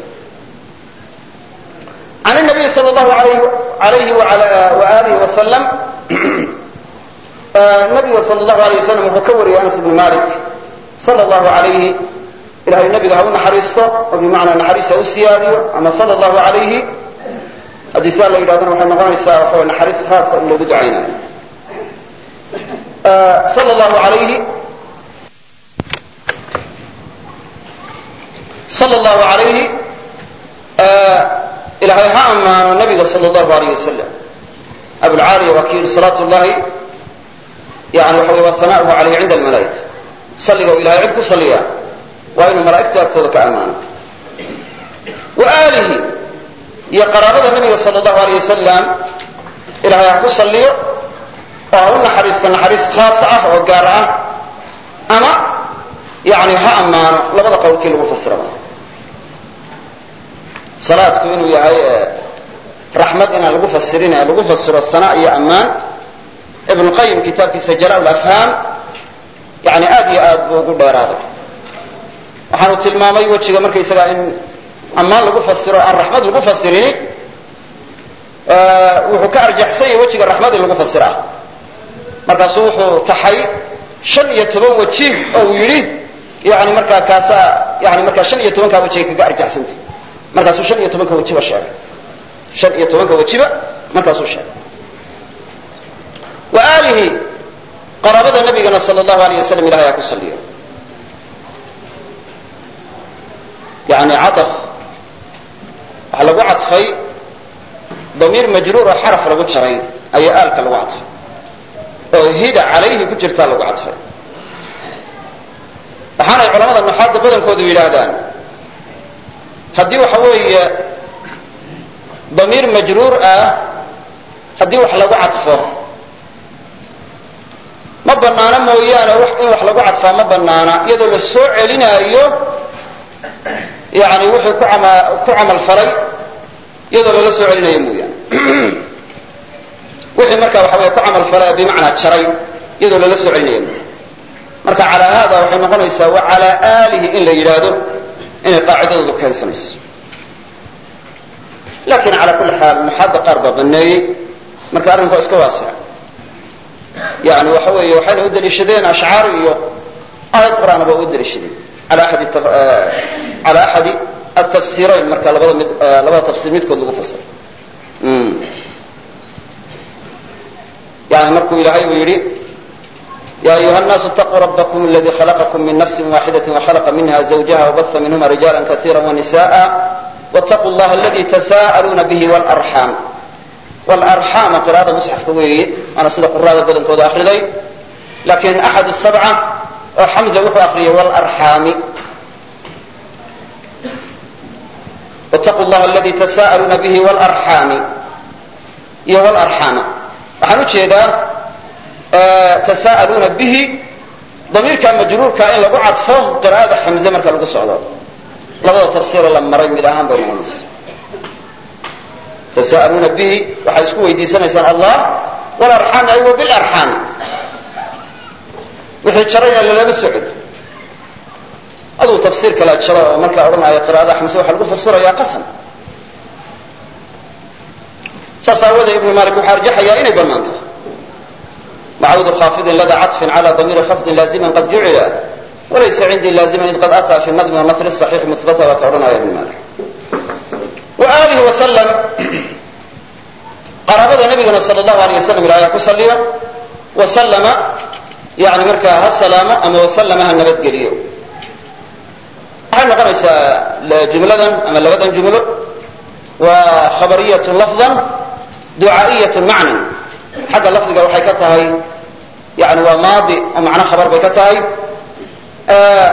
can nabiy sal allahu alayhi waalihi wasalam nabiga sal allahu alayh wasalam wuxuu ka wariyay anas ibnu malik sala allahu alayhi ilahay nabiga ha u naxariisto oo bimacnaa naxariis ha u siyaadiyo ama sala allahu alayhi haddii saa la yidhahdana waxay noqonaysaa waxa naxariis khaasa in loogu ducaynayo sala allahu alayhi sal allahu alayhi ilaahay ha ammaano nabiga sal allahu alayh wasalam abulcaaliya waa ki yidhi salaat llahi yani waxa wey waa sana'uhu calayhi cinda almalaa'ika salliga u ilahay cid ku salliya waa inuu malaa'igta agtooda ka ammaano wa aalihi iyo qaraabada nabiga sal allahu alayh wasalam ilahay ha ku salliyo oo ha u naxariisto naxariis khaasa ah oo gaar ah ama yani ha ammaano labada qowlkii lagu fasiraba salaadku inuu yahay raxmad inaan lagu fasirin ee lagu fasiro sana iyo ammaan ibnu qayim kitaabkiisa jalaa lafhaam yani aad iyo aad buu ugu dheeraaday waxaanu tilmaamay wejiga markaysagaa in ammaan lagu fasiro aan raxmad lagu fasirini wuxuu ka arjaxsan yahay wejiga raxmad in lagu fasiraa markaasuu wuxuu taxay shan iyo toban weji oo uu yidhi yani markaa kaasaa yani markaa shan iyo tobankaa wejiga kaga arjaxsanta markaasuu shan iyo tobanka wejiba sheegay shan iyo tobanka wejiba markaasuu sheegay wa aalihi qaraabada nabigana sal allahu alayh wasalam ilahay ha ku saliyo yani caaf waxaa lagu cadfay damiir majruur oo xaraf lagu jaray ayaa aalka lagu cadfay oo hida calayhi ku jirtaa lagu cadfay waxaanay culamada nuxaadda badankoodu yidhaahdaan haddii waxa weeye damiir majruur ah haddii wax lagu cadfo ma banaano mooyaane in wax lagu cadfaa ma banaana iyadoo la soo celinaayo yani wuxuu ku ku camal falay iyadoo lala soo celinayo mooyaane wixii marka waxa wey ku camal falay bimacnaa jaray iyadoo lala soo celinayo mooyaane marka calaa haada waxay noqonaysaa wa calaa aalihi in la yidhaahdo inay qaacidadoodu keensanayso lakin cala kulli xaal nuxaadda qaar baa baneeyey marka arrinku waa iska waasica yani waxa weeye waxayna u daliishadeen ashcaar iyo aayad qur'aana ba u daliishadeen ala axadi cala axadi atafsiirayn marka labada mid labada tafsiir midkood lagu fasiro yani markuu ilaahay uu yidhi ya ayuha الناس اتقوا ربكم الذي خلقكم من نفس واحدة وخلق منها زوجها وبث منهما رجالا كثيرا ونساء واتقوا الله الذي تساءلون به والأرحام والأرحام قراءة مصحف كوي أنا صدق قراءة بدن كود أخري لكن أحد السبعة حمزة وحو أخري والأرحام واتقوا الله الذي تساءلون به والأرحام يا والأرحام وحنو جيدا تساءلون به ضمير كان مجرور كائن لغو عطفه قراءة حمزة مركا لغو صعدا لغو تفسير لما رأي مدهان بينونس تساءلون به وحيسكو ويدي سنة سنة الله والأرحام أيوة بالأرحام وحي تشرينا للا بسعود أدو تفسير كلا تشرى مركا أرنا يا قراءة حمزة وحلقو فسر يا قسم ساساوذ ابن مالك وحارجح يا إني بنانته معود خافض لدى عطف على ضمير خفض لازما قد جعل وليس عندي لازما إذ قد أتى في النظم والنثر الصحيح مثبتا وكرنا يا ابن مالك وآله وسلم قرابة نبينا صلى الله عليه وسلم إلى آية كسلية وسلم يعني مركا السلام أما وسلمها النبات قليل حين قرأت جملة أما لبدا جملة وخبرية لفظا دعائية معنى حتى اللفظ waxay ka tahay yani waa maadi oo macna khabar bay ka tahay ee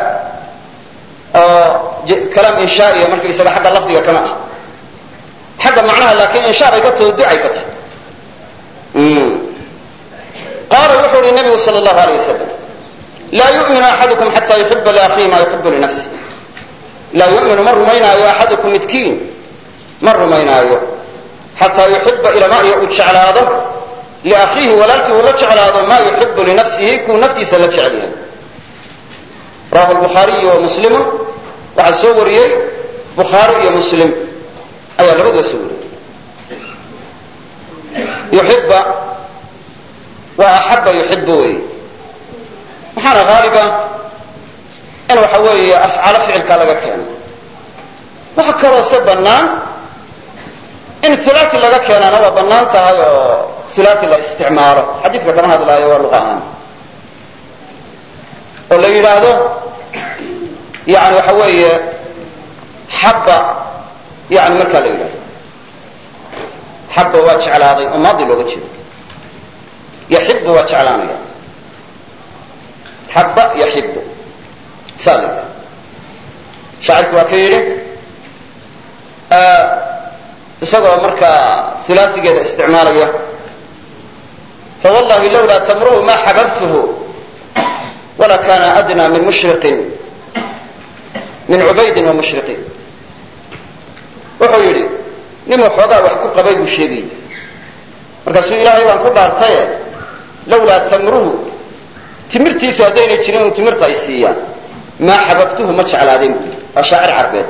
kalaam inshaaiya markii isaga xagga lafdiga kama ah xagga macnaha laakiin inshaa bay ka tahay ducay ka tahay mm qaala wuxuu yiri nabiga sallallahu alayhi wasallam la yu'minu ahadukum hatta yuhibba li akhihi ma yuhibbu li nafsihi la yu'minu man rumaynayo ahadukum midkiin man rumaynayo hatta yuhibba ila ma yuj'alaado لأخيه ولكن ولا جعل هذا ما يحب لنفسه كون نفتي سلك عليها رواه البخاري ومسلم وعن سوري بخاري ومسلم أي لبد وسوري يحب وأحب يحبه وحنا غالبا إنه حوي أفعال فعل كالغا كان وحكروا سبنان إن الثلاثي لغا كان أنا وبنان تهاي ثلاثي الاستعمار حديث كمان هذا الآية واللغان ولا يلاده يعني حوي حبة يعني مركا ليلة xabba waa jeclaaday oo maadi looga jeedo yaxibu waa jeclaanaya xabba yaxibu saa la yidhaha shaacirku waa ka yidhi isagoo markaa hulaasigeeda isticmaalaya fawallahi lawlaa tamruhu ma xababtuhu wala kana adnaa min mushriqin min cubaydin wa mushriqin wuxuu yidhi ninuu xoogaa wax ku qabay buu sheegayay markaasuu ilaahay baan ku dhaartaye lawlaa tamruhu timirtiisu haddaynay jirin inu timirta ay siiyaan maa xababtuhu ma jeclaadeen buu yidhi waa shaacir carbeed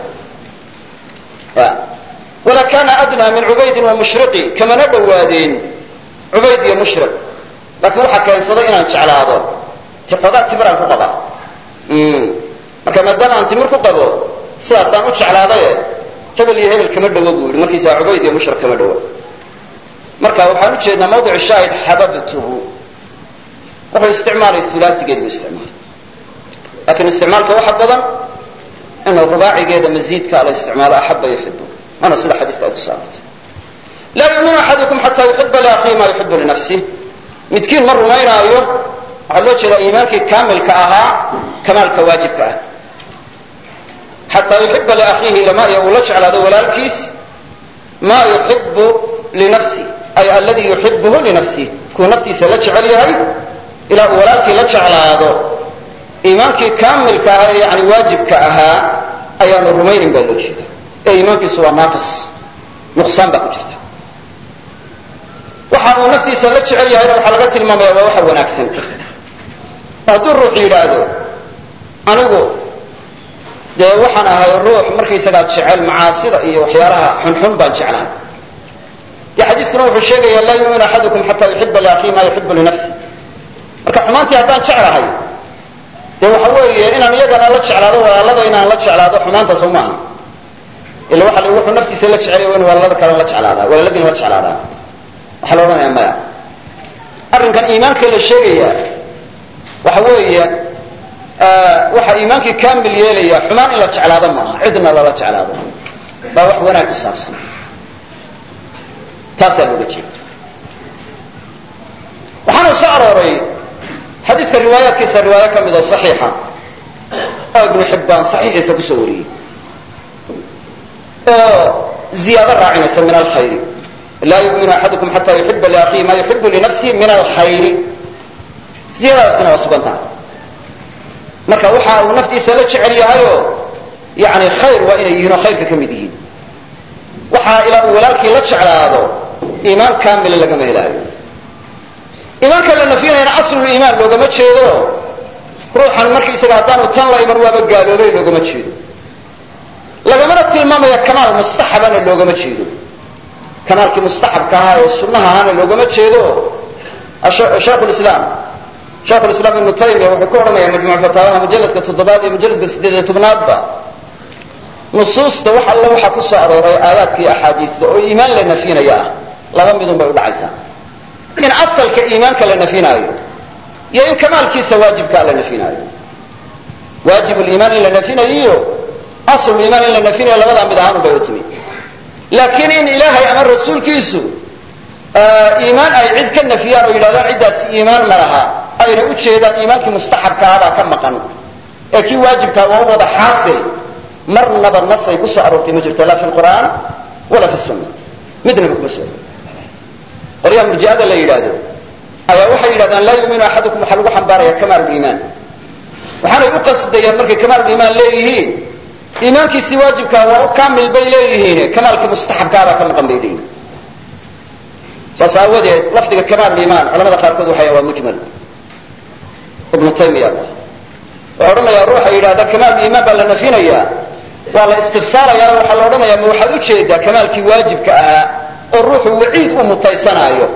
wala kana adnaa min cubaydin wa mushriqi kamana dhowaadeen cubayd iyo mushriq laakiin waxaa keensaday inaan jeclaado ti xoogaa timiraan ku qabaa marka maadaama aan timir ku qabo sidaasaan u jeclaadaye hebel iyo hebel kama dhowo buu yidhi markiisaa cubayd iyo mushriq kama dhowo marka waxaan u jeednaa mawdic shaahid xababtuhu wuxuu isticmaalay hulaasigeed buu isticmaalay laakiin isticmaalka waxa badan inuu rubaacigeeda masiidka la isticmaalo axaba yuxibu waana sida xadiiska ay ku saabtay laa yuminu axadukum xataa yuxiba liakhihi ma yuxibu linafsih midkiin ma rumaynaayo waxaa loo jeedaa iimaankii kaamilka ahaa kamaalka waajibka ah xataa yuxiba liakhiihi ilama iyo uu la jeclaado walaalkiis maa yuxibu linafsih ay aladii yuxibuhu linafsih kuu naftiisa la jecel yahay ilaa uu walaalkii la jeclaado iimaankii kaamilka ahaa ee yani waajibka ahaa ayaanu rumaynin baa loo jeeda ee iimaankiisu waa naaqis nuqsaan baa ku jirta waxa uu naftiisa la jecel yahayna waxaa laga tilmaamaya waa waxa wanaagsan hadduu ruux yidhaahdo anigu dee waxaan ahay ruux markaysagaa jecel macaasida iyo waxyaalaha xunxun baan jeclahay dee xadiiskuna wuxuu sheegaya laa yuminu axadukum xataa yuxiba liakhihi ma yuxibu linafsi marka xumaantii haddaan jeclahay dee waxa weeye inaan iyagana la jeclaado walaalada inaan la jeclaado xumaantaas uma aha ila waxa l wuxuu naftiisa la jecelya waa inu walaalada kale la jeclaadaa walaaladiina la jeclaadaa waxaa la odhanaya maya arrinkan iimaanka la sheegaya waxa weeye waxa iimaankii kaamil yeelaya xumaan in la jeclaado maaha cidna lala jeclaado baa wax wanaag ku saabsan taasaa looga jeeda waxaana soo arooray xadiiska riwaayaadkiisa riwaayo ka mid oo saxiixa oo ibnu xibbaan saxiixiisa kusoo wariyey oo ziyaado raacinaysa min alkhayri laa yuminu axadukum xataa yuxiba liakhihi ma yuxibu linafsihi min alkhayri ziyadadaasina waa sugan tahay marka waxa uu naftiisa la jecel yahayoo yani khayr waa inay yihiin oo khayrka ka mid yihiin waxaa ilaa uu walaalkii la jeclaado iimaan kaamila lagama helaayo iimaanka la nafyinayana asluliimaan loogama jeedo ruuxan markaisaga haddaanu tan la iman waaba gaaloobay loogama jeedo lagamana tilmaamaya kamaal mustaxabana loogama jeedo kamaalkii mustaxabka ahaa ee sunnaha ahaana loogama jeedo shaikhulislaam shaikhulislaam ibnu taymiya wuxuu ku odhanaya majmuuc fataawaha mujalladka toddobaad iyo mujalladka siddeed iyo tobnaadba nusuusta wax alle waxaa ku soo arooray aayaadka iyo axaadiista oo iimaan la nafyinaya ah laba midun bay udhacaysaa in asalka iimaanka la nafyinaayo iyo in kamaalkiisa waajibkaa la nafyinaayo waajib liimaan in la nafyinayiyo asl iimaan in la nafyinayo labadaa mid ahaan ubay u timi laakiin in ilaahay ama rasuulkiisu iimaan ay cid ka nafiyaan oo yidhahdaan ciddaas iimaan ma laha ayna u jeedaan iimaankii mustaxabkaabaa ka maqan ee kii waajibkaa waa u wada xaasil marnaba nasay ku soo aroortay ma jirto laa fi lqur'aan walaa fi sunna midnaba kuma soo qoryaha murji'ada la yidhaahdo ayaa waxay yidhahdaan laa yuminu axadukum waxaa lagu xambaaraya kamaaluliimaan waxaanay u qasdayaan markay kamaaluliimaan leeyihiin iimaankiisii waajibkaa waa u kaamil bay leeyihiin kamaalkii mustaxabkaabaa ka maqan bay leeyihiin saas aawadeed lafdiga kamaaluliimaan culamada qaarkood waxay waa mujmal ibnu taymiya wuxuu odhanayaa ruuxa yidhahda kamaaluliimaan baa la nafyinayaa waa la istifsaarayaa waxaa la odhanayaa ma waxaad u jeedaa kamaalkii waajibka ahaa oo ruuxu waciid u mutaysanaayo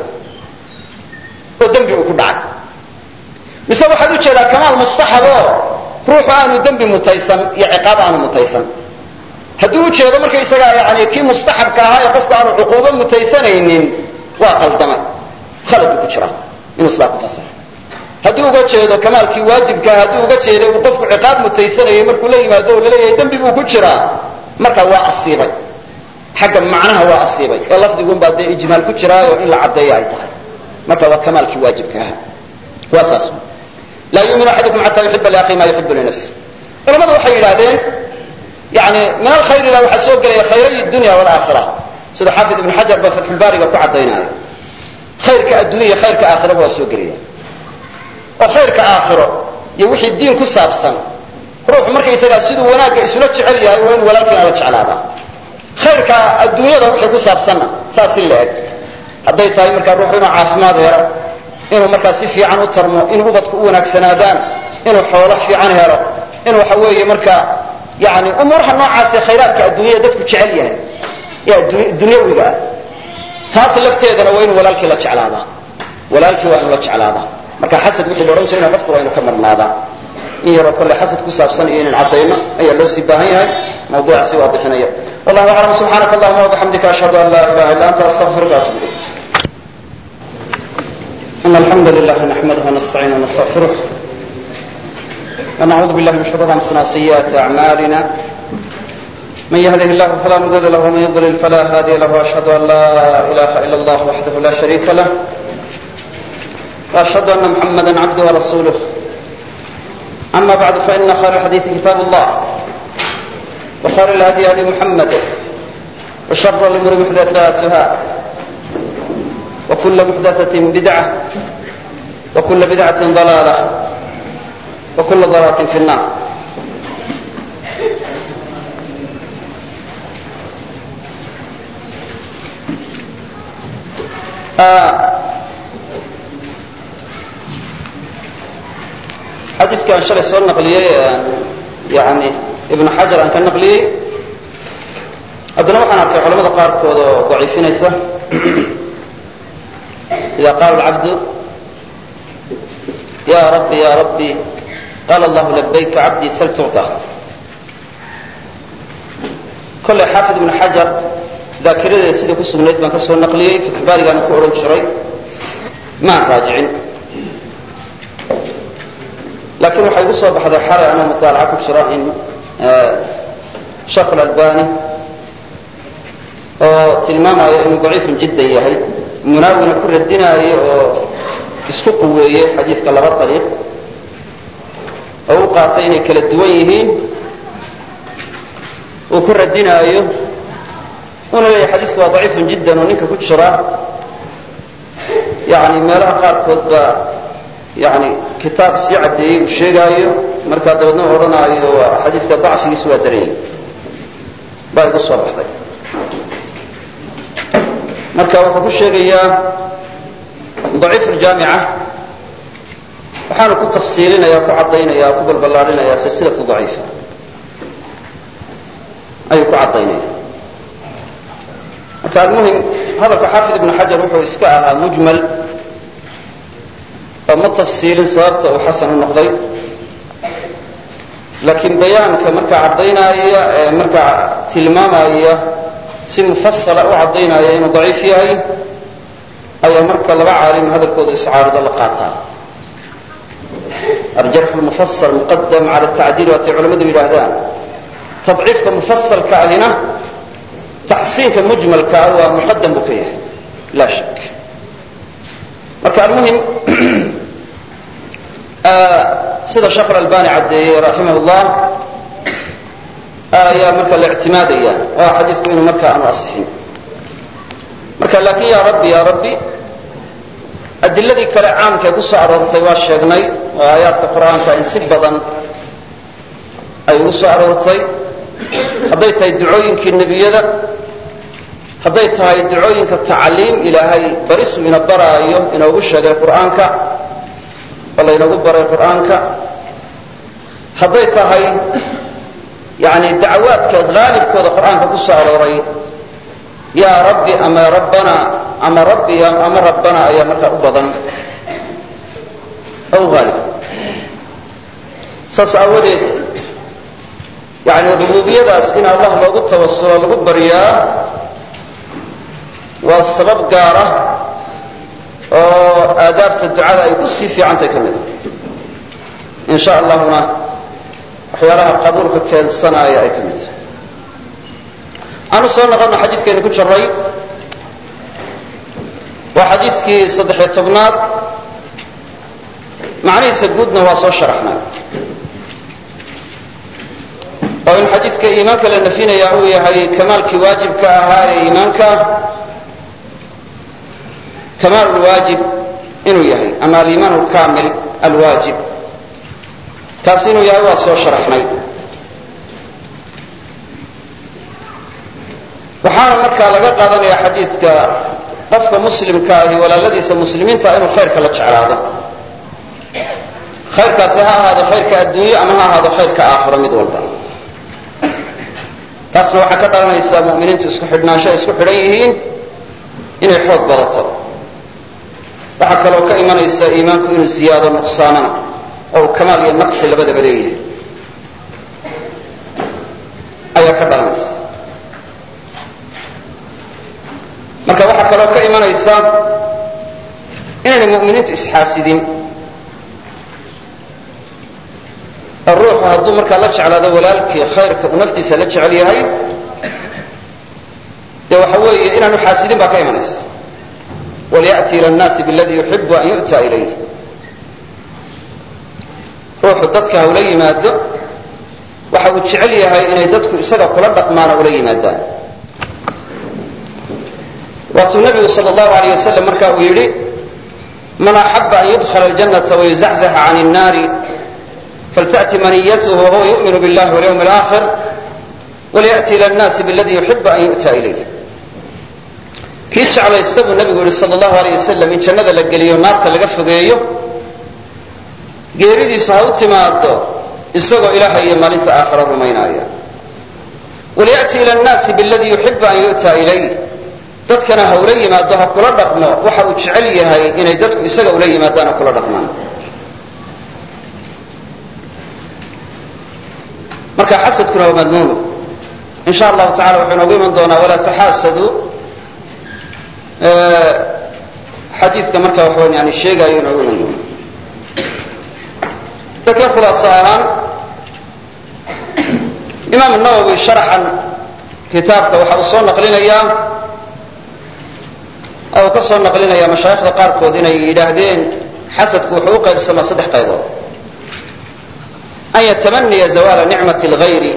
oo dembi uu ku dhacay mise waxaad u jeedaa kamaal mustaxaboo ruuxu aanu dembi mutaysan iyo ciqaab aanu mutaysan hadduu u jeedo markaysagaa yani kii mustaxabka ahaa ee qofku aanu cuquubo mutaysanaynin waa qaldamay khalad buu ku jiraa inuu sidaa ku fasaxo hadduu uga jeedo kamaalkii waajibkaa hadduu uga jeedo uu qofku ciqaab mutaysanayay markuu la yimaado oo laleeyahay dembi buu ku jiraa marka waa asiibay xagga macnaha waa asiibay ee lafdigun baa dee ijmaal ku jiraayo in la caddeeyo ay tahay marka waa kamaalkii waajibka ahaa waa saas laa yuuminu axadukum xataa yuxiba liakhihi ma yuxibu linafsi culamadu waxay yidhahdeen yani min alkhayri la waxaa soo gelaya khayray dunya waalaakhira sida xaafid ibn xajar baa fatxulbaariga ku caddaynaayo khayrka addunya iyo khayrka aakhiraba waa soo gelaya oo khayrka aakhiro iyo wixii diin ku saabsan ruuxu markaysagaa siduu wanaagga isula jecel yahay waa in walaalkiina la jeclaadaa khayrka adduunyada wixii ku saabsanna saas in la eg hadday tahay markaa ruuxu inuu caafimaad helo inuu markaa si fiican u tarmo in ubadku u wanaagsanaadaan inuu xoolo fiican helo in waxa weeye markaa yani umuuraha noocaasee khayraadka adduunyada dadku jecel yahay ee dunyawiga ah taas lafteedana waa inu walaalkii la jeclaadaa walaalkii waa inu la jeclaadaa marka xasad wixii la odhan jirayna qofku waa inu ka marnaadaa in yaroo kolle xasad ku saabsan iyo inin caddayno ayaa loo sii baahan yahay mawduuca si waadixinaya wallahu aclam subxaanaka allahuma wabixamdika ashhadu an laa ilaha illa anta astaغfiruka wa atubu ilayk إن الحمد لله نحمده ونستعينه ونستغفره ونعوذ بالله من شرور أنفسنا وسيئات أعمالنا من يهده الله فلا مضل له ومن يضلل فلا هادي له وأشهد أن لا إله إلا الله وحده لا شريك له وأشهد أن محمدا عبده ورسوله أما بعد فإن خير الحديث كتاب الله وخير الهدي هدي محمد وشر الأمور محدثاتها وكل محدثة بدعة وكل بدعة ضلالة وكل ضلالة في النار حديث كان شرح سؤال نقلية يعني ابن حجر أن كان نقلية أدنى وحنا أركي علماء قارك ضعيفين يسا إذا قال العبد يا ربي يا ربي قال الله لبيك عبدي سل تعطى كل حافظ ابن حجر ذاكرة سيدي كسو من الإدمان كسو النقلية في تحباري قالوا كورو شري ما راجعين لكن waxay ugu soo baxday xaray ana mutaalacad ku jira in Sheikh Al-Albani oo tilmaamayo inuu daciif jiddan yahay munaawina ku radinaayo oo isku quweeyay xadiiska laba tariiq oo qaatay inay kala duwan yihiin oo ku radinaayo inuu leeyahay xadiisku waa daciif jiddan oo ninka ku jira yani meelaha qaarkood ba يعني كتاب سيعدي وشيغايو marka dabadna oranayo xadiiska dacfigiisu waa dareey baa ugu soo baxday marka wuxuu ku sheegayaa daciif al-jaami'a waxaanu ku tafsiilinaya ku cadeynaya ku balbalaarinaya silsilada daciifa ay ku cadeynaya marka muhiim hadalka xaafid ibn hajar wuxuu iska ahaa mujmal ما تفصيل صارته وحسن النقضي لكن بيانك مركع عضينا هي مركع تلماما هي سي مفصلة وعضينا هي إنه ضعيف هي أي مركع لبع عالم هذا الكود إسعار دلقاتها الجرح المفصل مقدم على التعديل واتي علماء الهدان تضعيفك مفصل كأذنه تحسينك مجمل كأهو مقدم بكيه لا شك مركع المهم sida Sheikh Al-Albani cadeeyay rahimahullah ayaa marka la i'timaadaya waa xadiisku inuu marka aanu asixin marka laakiin ya rabbi ya rabbi adilladii kale caamka ku soo aroortay waa sheegnay waa aayaadka quraanka in si badan ay u soo aroortay haday tahay ducooyinkii nabiyada haday tahay ducooyinka tacliim ilaahay barisu ina baraayo inuu sheegay quraanka والله ينقول برا القرآن كا هذا هاي يعني دعوات كغالب كود القرآن بقصة على رأي يا ربي أما ربنا أما ربي أما ربنا يا مرة أبدا أو غالب سأسأولي يعني الربوبية إن الله لو قلت توصل لو قلت بريا والسبب قاره oo aadaabta ducada ay ku sii fiicantay kamid in sha Allahna waxyaalaha qabuulka keensanaya ay kamid aanu soo noqono xadiiskaynu ku jiray waa xadiiskii saddex-iyo tobnaad macnihiisa guudna waa soo sharaxnay oo in xadiiska iimaanka la nafinaya uu yahay kamaalkii waajibka ahaa ee iimaanka kamaal lwaajib inuu yahay ama aliimaan alkaamil alwaajib kaas inuu yahay waa soo sharaxnay waxaana markaa laga qaadanaya xadiidka qofka muslimka ahi walaaladiisa muslimiinta inuu khayrka la jeclaado khayrkaasi ha ahaado khayrka adduunyo ama ha ahaado khayrka aakhiro mid walba taasna waxaa ka dhalanaysaa mu'miniintu isku xidhnaansho isku xidhan yihiin inay xoog badato waxaa kaloo ka imanaysa iimaanku inuu ziyaado nuqsaanana oo uu kamaal iyo naqsi labadaba leeyahay ayaa ka dhalanaysa marka waxaa kaloo ka imanaysa inaynay mu'miniintu isxaasidin oo ruuxu hadduu markaa la jeclaado walaalkii khayrka uu naftiisa la jecel yahay dee waxa weeye inaanu xaasidin baa ka imanaysa waliya'ti ila annaasi biladii yuxibu an yu'ta ilayh ruuxu dadka ha ula yimaado waxa uu jecel yahay inay dadku isaga kula dhaqmaana ula yimaadaan waatuu nabigu sal allahu alayh wasalam marka uu yidhi man axaba an yudkhala aljannata wayuzaxzaxa can الnaari falta'ti maniyatuhu wahuwa yu'minu biاllahi walyawmi اlآkhir waliya'ti ila الnaasi biladii yuxibu an yu'ta ilayh kii jeclaysta buu nabigu yihi sal allahu alayh wasalam in jannada la geliyo naarta laga fogeeyo geeridiisu ha u timaado isagoo ilaahay iyo maalinta aakhira rumaynaya waliya'ti ila الnaasi biladii yuxibu an yu'ta ilayh dadkana ha ula yimaado ha kula dhaqmo waxa uu jecel yahay inay dadku isaga ula yimaadaan oo kula dhaqmaan marka xasadkuna waa madmuunu in sha allahu tacala wuxuu inoogu iman doonaa walaa taxaasaduu xadiidka marka waxawan yani sheegaayo inoogu iman doona laakiin khulaaso ahaan imaam nawowi sharaxan kitaabka waxa uu soo naqlinayaa oo ka soo naqlinaya mashaayikhda qaarkood inay yidhaahdeen xasadku wuxuu u qaybsamaa saddex qaybood an yatamaniya zawaala nicmati اlgayri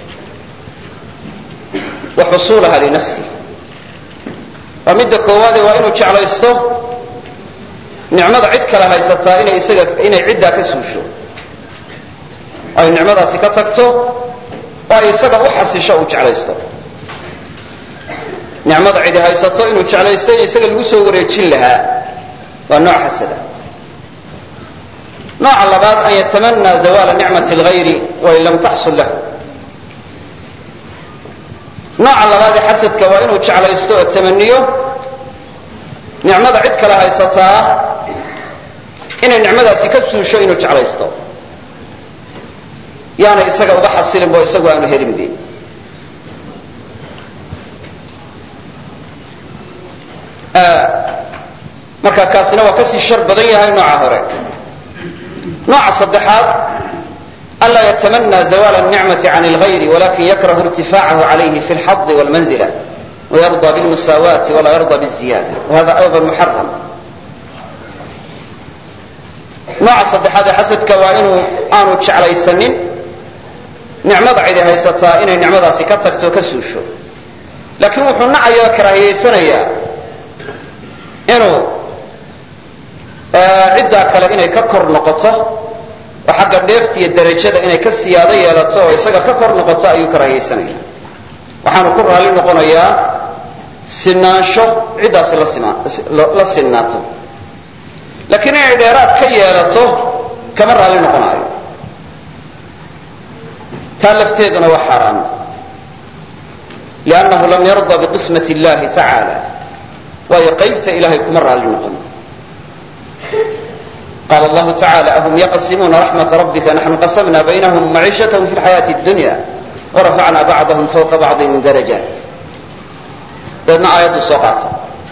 wa xusuulaha linafsih waa midda koowaade waa inuu jeclaysto nicmada cid kale haysataa inay isaga inay ciddaa ka suusho ay nicmadaasi ka tagto oo ay isaga u xasisho uu jeclaysto nicmada cidi haysato inuu jeclaysto in isaga lagu soo wareejin lahaa waa nooc xasada nooca labaad an yatamanaa zawaala nicmati اlgayri wain lam taxsul lahu nooca labaadee xasadka waa inuu jeclaysto oo tamaniyo nicmada cid kale haysataa inay nicmadaasi ka suusho inuu jeclaysto yaanay isaga uga xasilinbo isagu aanu helinbe marka kaasina waa kasii shar badan yahay nooca hore nooca saddexaad anlaa yatamanaa zawaala الnicmati can اlgayri walakin yakrahu irtifaacahu calayhi fi اlxadi wاlmanzila wayarضى biاlmusaawaati walaa yarضى bالziyada wahada ayضa muxaram nooca saddexaad ee xasadka waa inuu aanu jeclaysanin nicmada cidi haysataa inay nicmadaasi ka tagto ka suusho laakiin wuxuu nacaya oo karaahiyaysanayaa inuu ciddaa kale inay ka kor noqoto oo xagga dheefta iyo darajada inay ka siyaado yeelato oo isaga ka kor noqoto ayuu karaahiyaysanaya waxaanu ku raalli noqonayaa sinaansho ciddaasi la sinnaato laakiin inay dheeraad ka yeelato kama raalli noqonaayo taa lafteeduna waa xaaraan liannahu lam yarda biqismati اllahi tacaala waayo qaybta ilahay kuma raalli noqon qaala allahu tacala ahum yaqsimuuna raxmata rabbika naxnu qasamna baynahum maciishatahum fi lxayaati اdunya warafacna bacdahum fawqa bacdin darajaat dabeedna aayaddu soo qaata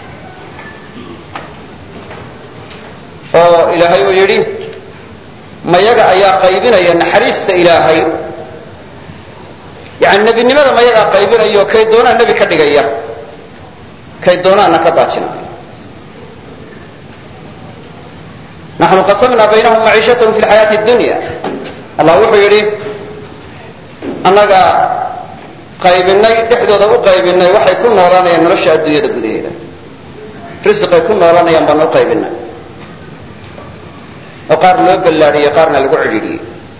oo ilaahay uu yidhi mayaga ayaa qaybinaya naxariista ilaahay yani nebinimada mayagaa qaybinayo kay doonaan nebi ka dhigaya kay doonaanna ka baajinaya. naxnu qasamnaa baynahum maciishatahum fi lxayaati اdunya, allah wuxuu yidhi annaga qaybinay dhexdooda u qaybinay waxay ku noolaanayaan nolosha adduunyada gudaheeda, risqay ku noolanayaan baan u qaybinay oo qaar loo ballaadhiyey qaarna lagu cidhiidhiyey.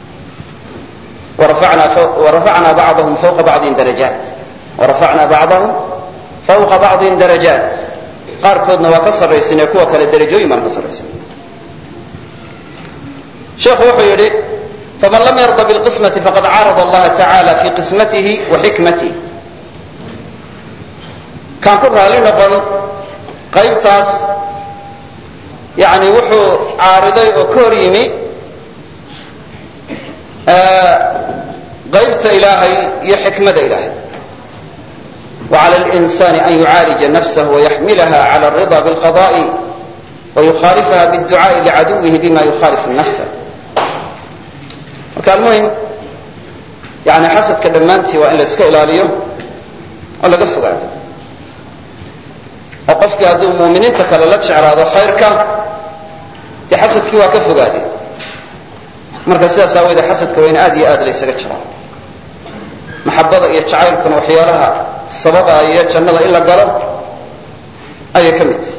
warafacnaa bacdahum fawqa bacdin darajaat warafacnaa bacdahum fawqa bacdin darajaat, qaarkoodna waa ka sarraysinee kuwa kale derajooyin baan ka sarraysin. sheekhu wuxuu yidhi faman lam yarda bilqismati faqad caarada allaha tacaala fi qismatihi wa xikmatihi, kaan ku raali noqon qaybtaas yani wuxuu caariday oo ka hor yimi qaybta ilaahay iyo xikmada ilaahay. wacala linsani an yucaalija nafsahu wayaxmilaha cala alrida bilqada'i wayukhaalifaha biاdducaa'i licaduwihi bima yukhaalifu nafsa. marka almuhim yani xasadka dhammaantii waa in la iska ilaaliyo oo laga fogaado, oo qofkii hadduu muuminiinta kale la jeclaado khayrka dee xasadkii waa ka fogaaday. marka sidaas aawoodee xasadka waa in aad iyo aad laysaga jiraa. maxabada iyo jacaylkuna waxyaalaha sababaya jannada in la galo ayay ka mid tahay.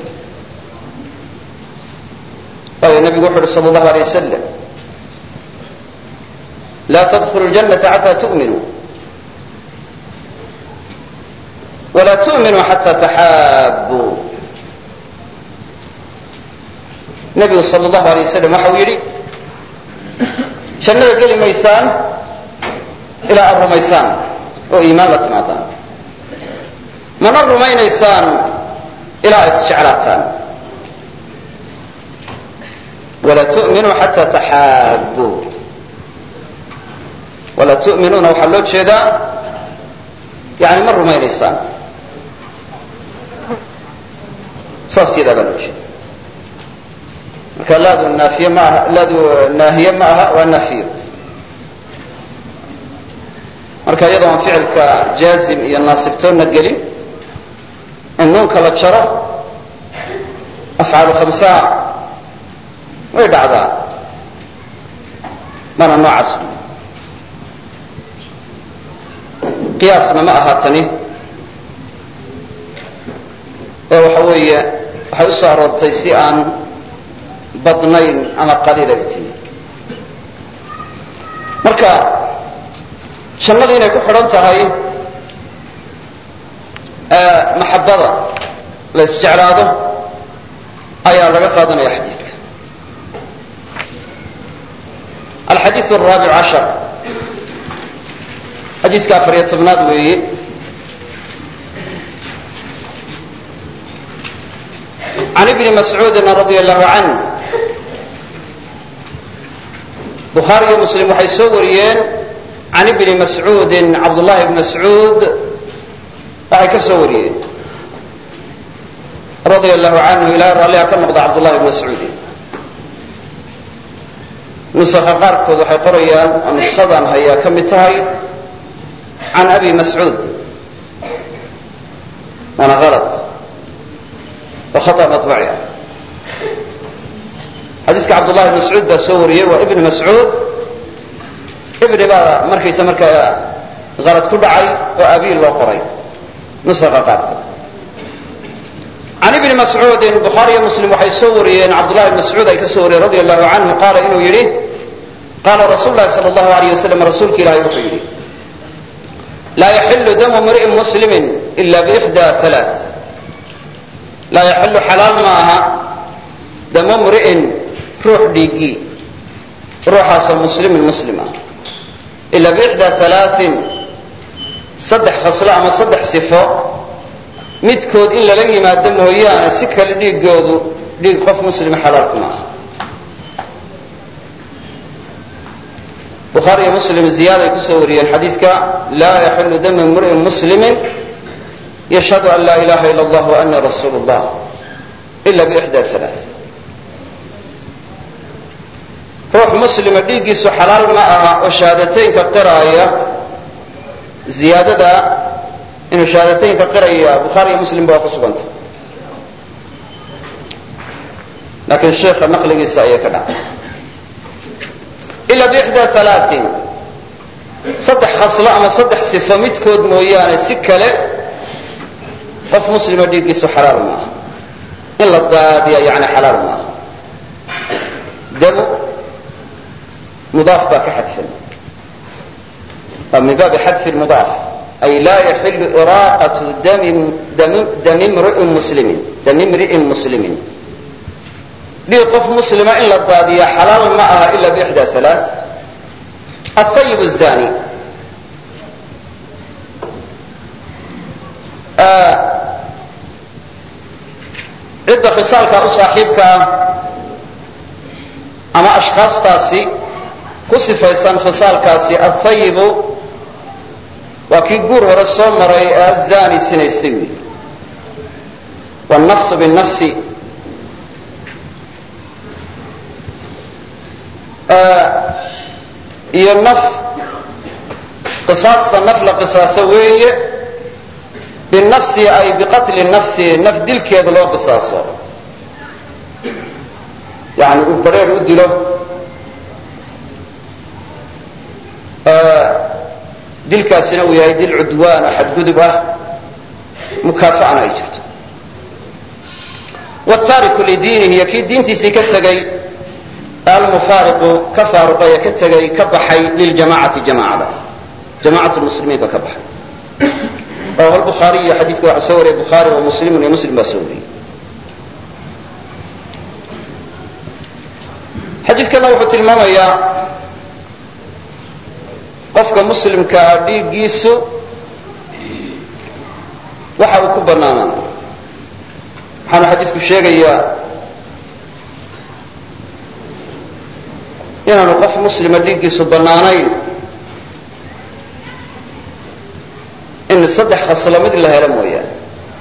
waayo nabigu wuxu uhi sal allahu alay wasalam laa tadkhulu ljannata xataa tu'minuu walaa tu'minuu xataa taxaabbuu. nabigu sal allahu alay wasalam waxa uu yidhi jannada geli maysaan ilaa aad rumaysaan oo iimaan la timaadaan, mana rumaynaysaan ilaa ad isjeclaataan. walaa tu'minuu xataa taxaabbuu. walaa tu'minuuna waxaa loo jeedaa yani ma rumaynaysaan, saas yadaa baa loo jeeda. marka laadu naafiye ma aha, laadu naahiye ma aha, waa naafiyo. marka iyadoo aan ficilka jaazim iyo naasibtoonna gelin in nuunka la jaro afcaalu khamsaha way dhacdaa, mana noocaas qiyaasna ma aha tani, ee waxa weeye waxay u soo aroortay si aan badnayn ama qaliila utin. marka jannada inay ku xidhan tahay maxabada la isjeclaado ayaa laga qaadanaya xadiidka. alxadiiث الرaabiع caشhar, xadiiska afariyo tobnaad weeye. can ibni mascuudi radي الlahu عanه, bukhaari iyo muslim waxay soo wariyeen can ibni mascuudi cabdullahi bn mascuud waxay ka soo wariyeen radia allahu canhu, ilahay raalliha ka noqda cabdullahi bn mascuudi. nusakha qaarkood waxay qorayaan oo nuskhadan hayaa ka mid tahay can abi mascuud, waana alad oo khata maطbaci ah. xadiiska cabdullahi bn mascuud baa soo wariyey, waa ibn mascuud. ibni baa markaysa markaa alad ku dhacay oo abiil loo qoray nusakha qaarkood. can ibni mascuudin, bukhaari iyo muslim waxay soo wariyeen cabdullahi bn mascuud ay ka soo wariyeen radi allahu canhu, qaala inuu yidhi qaala rasuulu lahi sal allahu alayh wasalam, rasuulka ilahi wuxuu yidhi laa yaxilu damu mri'in muslimin ila biixdaa alaa. laa yaxilu xalaal ma aha damu mri'in ruux dhiiggii, ruuxaasoo muslimin muslim ah, ila biixdaa alaain saddex khaslo ama saddex sifo midkood in lala yimaado mooyaane si kale dhiiggoodu dhiig qof muslima xalaalku ma aha. bukhaari iyo muslim ziyaaday kusoo wariyeen xadiidka laa yaxilu damu mri'in muslimin yashhadu an laa ilaha ila allah wa ana rasuulu llah ila biixdaa alaa. ruux muslima dhiiggiisu xalaal ma aha oo shahaadateynka qiraaya ziyaadada inuu shahaadateynka qiraya bukhaari iyo muslim ba waa ku sugantay laakiin sheekha naqligiisa ayay ka dhacay ila bixda alaain saddex khaslo ama saddex sifo midkood mooyaane si kale qof muslima dhiiggiisu xalaal maaha in la daadiya yani xalaal maaha damu mudaaf baa ka xadfan waa min baabi xadfi mudaaf ay laa yaxilu iraaqatu dami mri'in muslimin dami imri'in muslimin dhiig qof muslima in la daadiya xalaal ma aha ila bixda alaa asayib الzani cidda khisaalka u saaxiibka ah ama ashkhaastaasi ku sifaysan khisaalkaasi asayibu waa kii guur hore soo maray ee azani sinaystay wy wالnafsu bالnafsi iyo naf qisaasta naf la qisaaso weeye binafsi ay biqatli nafsi naf dilkeeda loo qisaaso yani uu bareer u dilo dilkaasina uu yahay dil cudwaan oo xadgudub ah mukaafa'ana ay jirto wataariku lidiinihi iyo kii diintiisii ka tegay almufaariqu ka faaruqay ka tegay ka baxay liljamacati jamacada jamacatu muslimiinka ka baxay rawahu lbukhaariy xadiiska waxaa soo wariyay bukhaari wa muslimun iyo muslim baa soo wariyey xadiiskana wuxuu tilmaamayaa qofka muslimkaa dhiiggiisu waxa uu ku bannaanaa waxaanu xadiisku sheegayaa inaanu qof muslima dhiiggiisu bannaanayn in saddex khaslo mid la helo mooyaane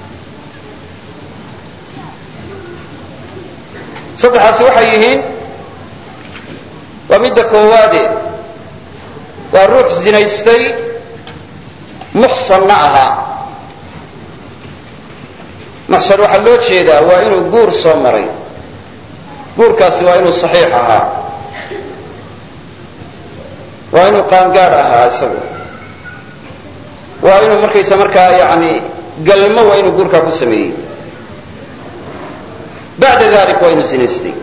saddexaasi waxay yihiin waa midda koowaade waa ruux zinaystay muxsanna ahaa muxsan waxaa loo jeedaa waa inuu guur soo maray guurkaasi waa inuu saxiix ahaa waa inuu qaangaadh ahaa isagu waa inuu markaysa markaa yani galmo waa inuu guurkaa ku sameeyey bacda dalik waa inuu zinaystay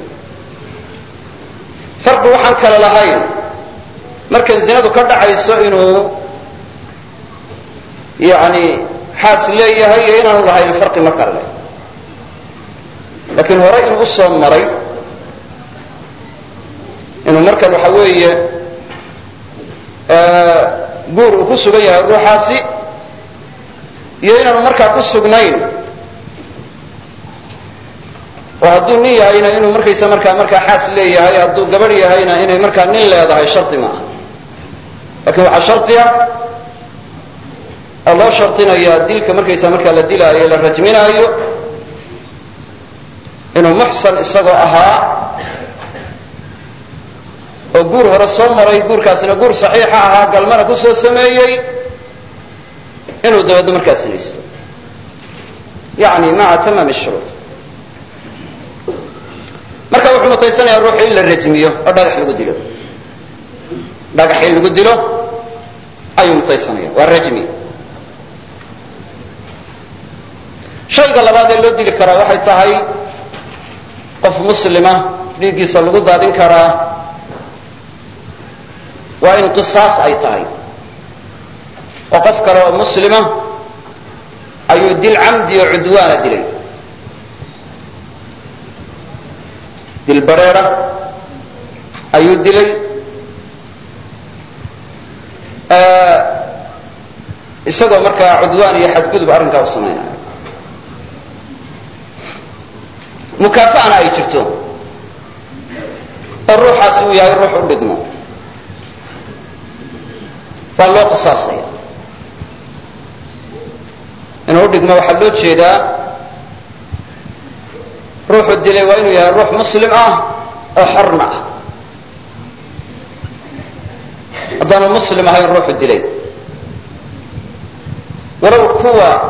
farqi waxaan kale lahayn markan zinadu ka dhacayso inuu yani xaas leeyahay iyo inaanu lahayn farqi ma kale leh laakiin hore inuu usoo maray inuu markan waxa weeye guur uu ku sugan yahay ruuxaasi iyo inaanu markaa ku sugnayn oo hadduu nin yahayna inuu markaysa markaa markaa xaas leeyahay hadduu gabadh yahayna inay markaa nin leedahay shardi maaha lakin waxaa shardiya oo loo shardinayaa dilka markaysa markaa la dilaayo la rajminaayo inuu muxsan isagoo ahaa oo guur hore soo maray guurkaasina guur saxiixa ahaa galmana ku soo sameeyey inuu dabeedno markaa sinaysto yani maca tamaam shuruud marka wuxuu mutaysanayaa ruuxu in la rajmiyo oo dhagax lagu dilo dhagax in lagu dilo ayuu mutaysanaya waa rajmi shayga labaad ee loo dili karaa waxay tahay qof muslima dhiiggiisa lagu daadin karaa waa in qisaas ay tahay oo qof kale oo muslima ayuu dil camdi oo cudwaana dilay dil bareera ayuu dilay isagoo markaa cudwaan iyo xadgudub arrinkaa u samaynayo mukaafa'ana ay jirto oo ruuxaasi uu yahay ruux u dhigmo waa loo qisaasaya inuu u dhigmo waxaa loo jeedaa ruuxu dilay waa inuu yahay ruux muslim ah oo xorna ah haddaanu muslim ahayn ruuxu dilay walow kuwa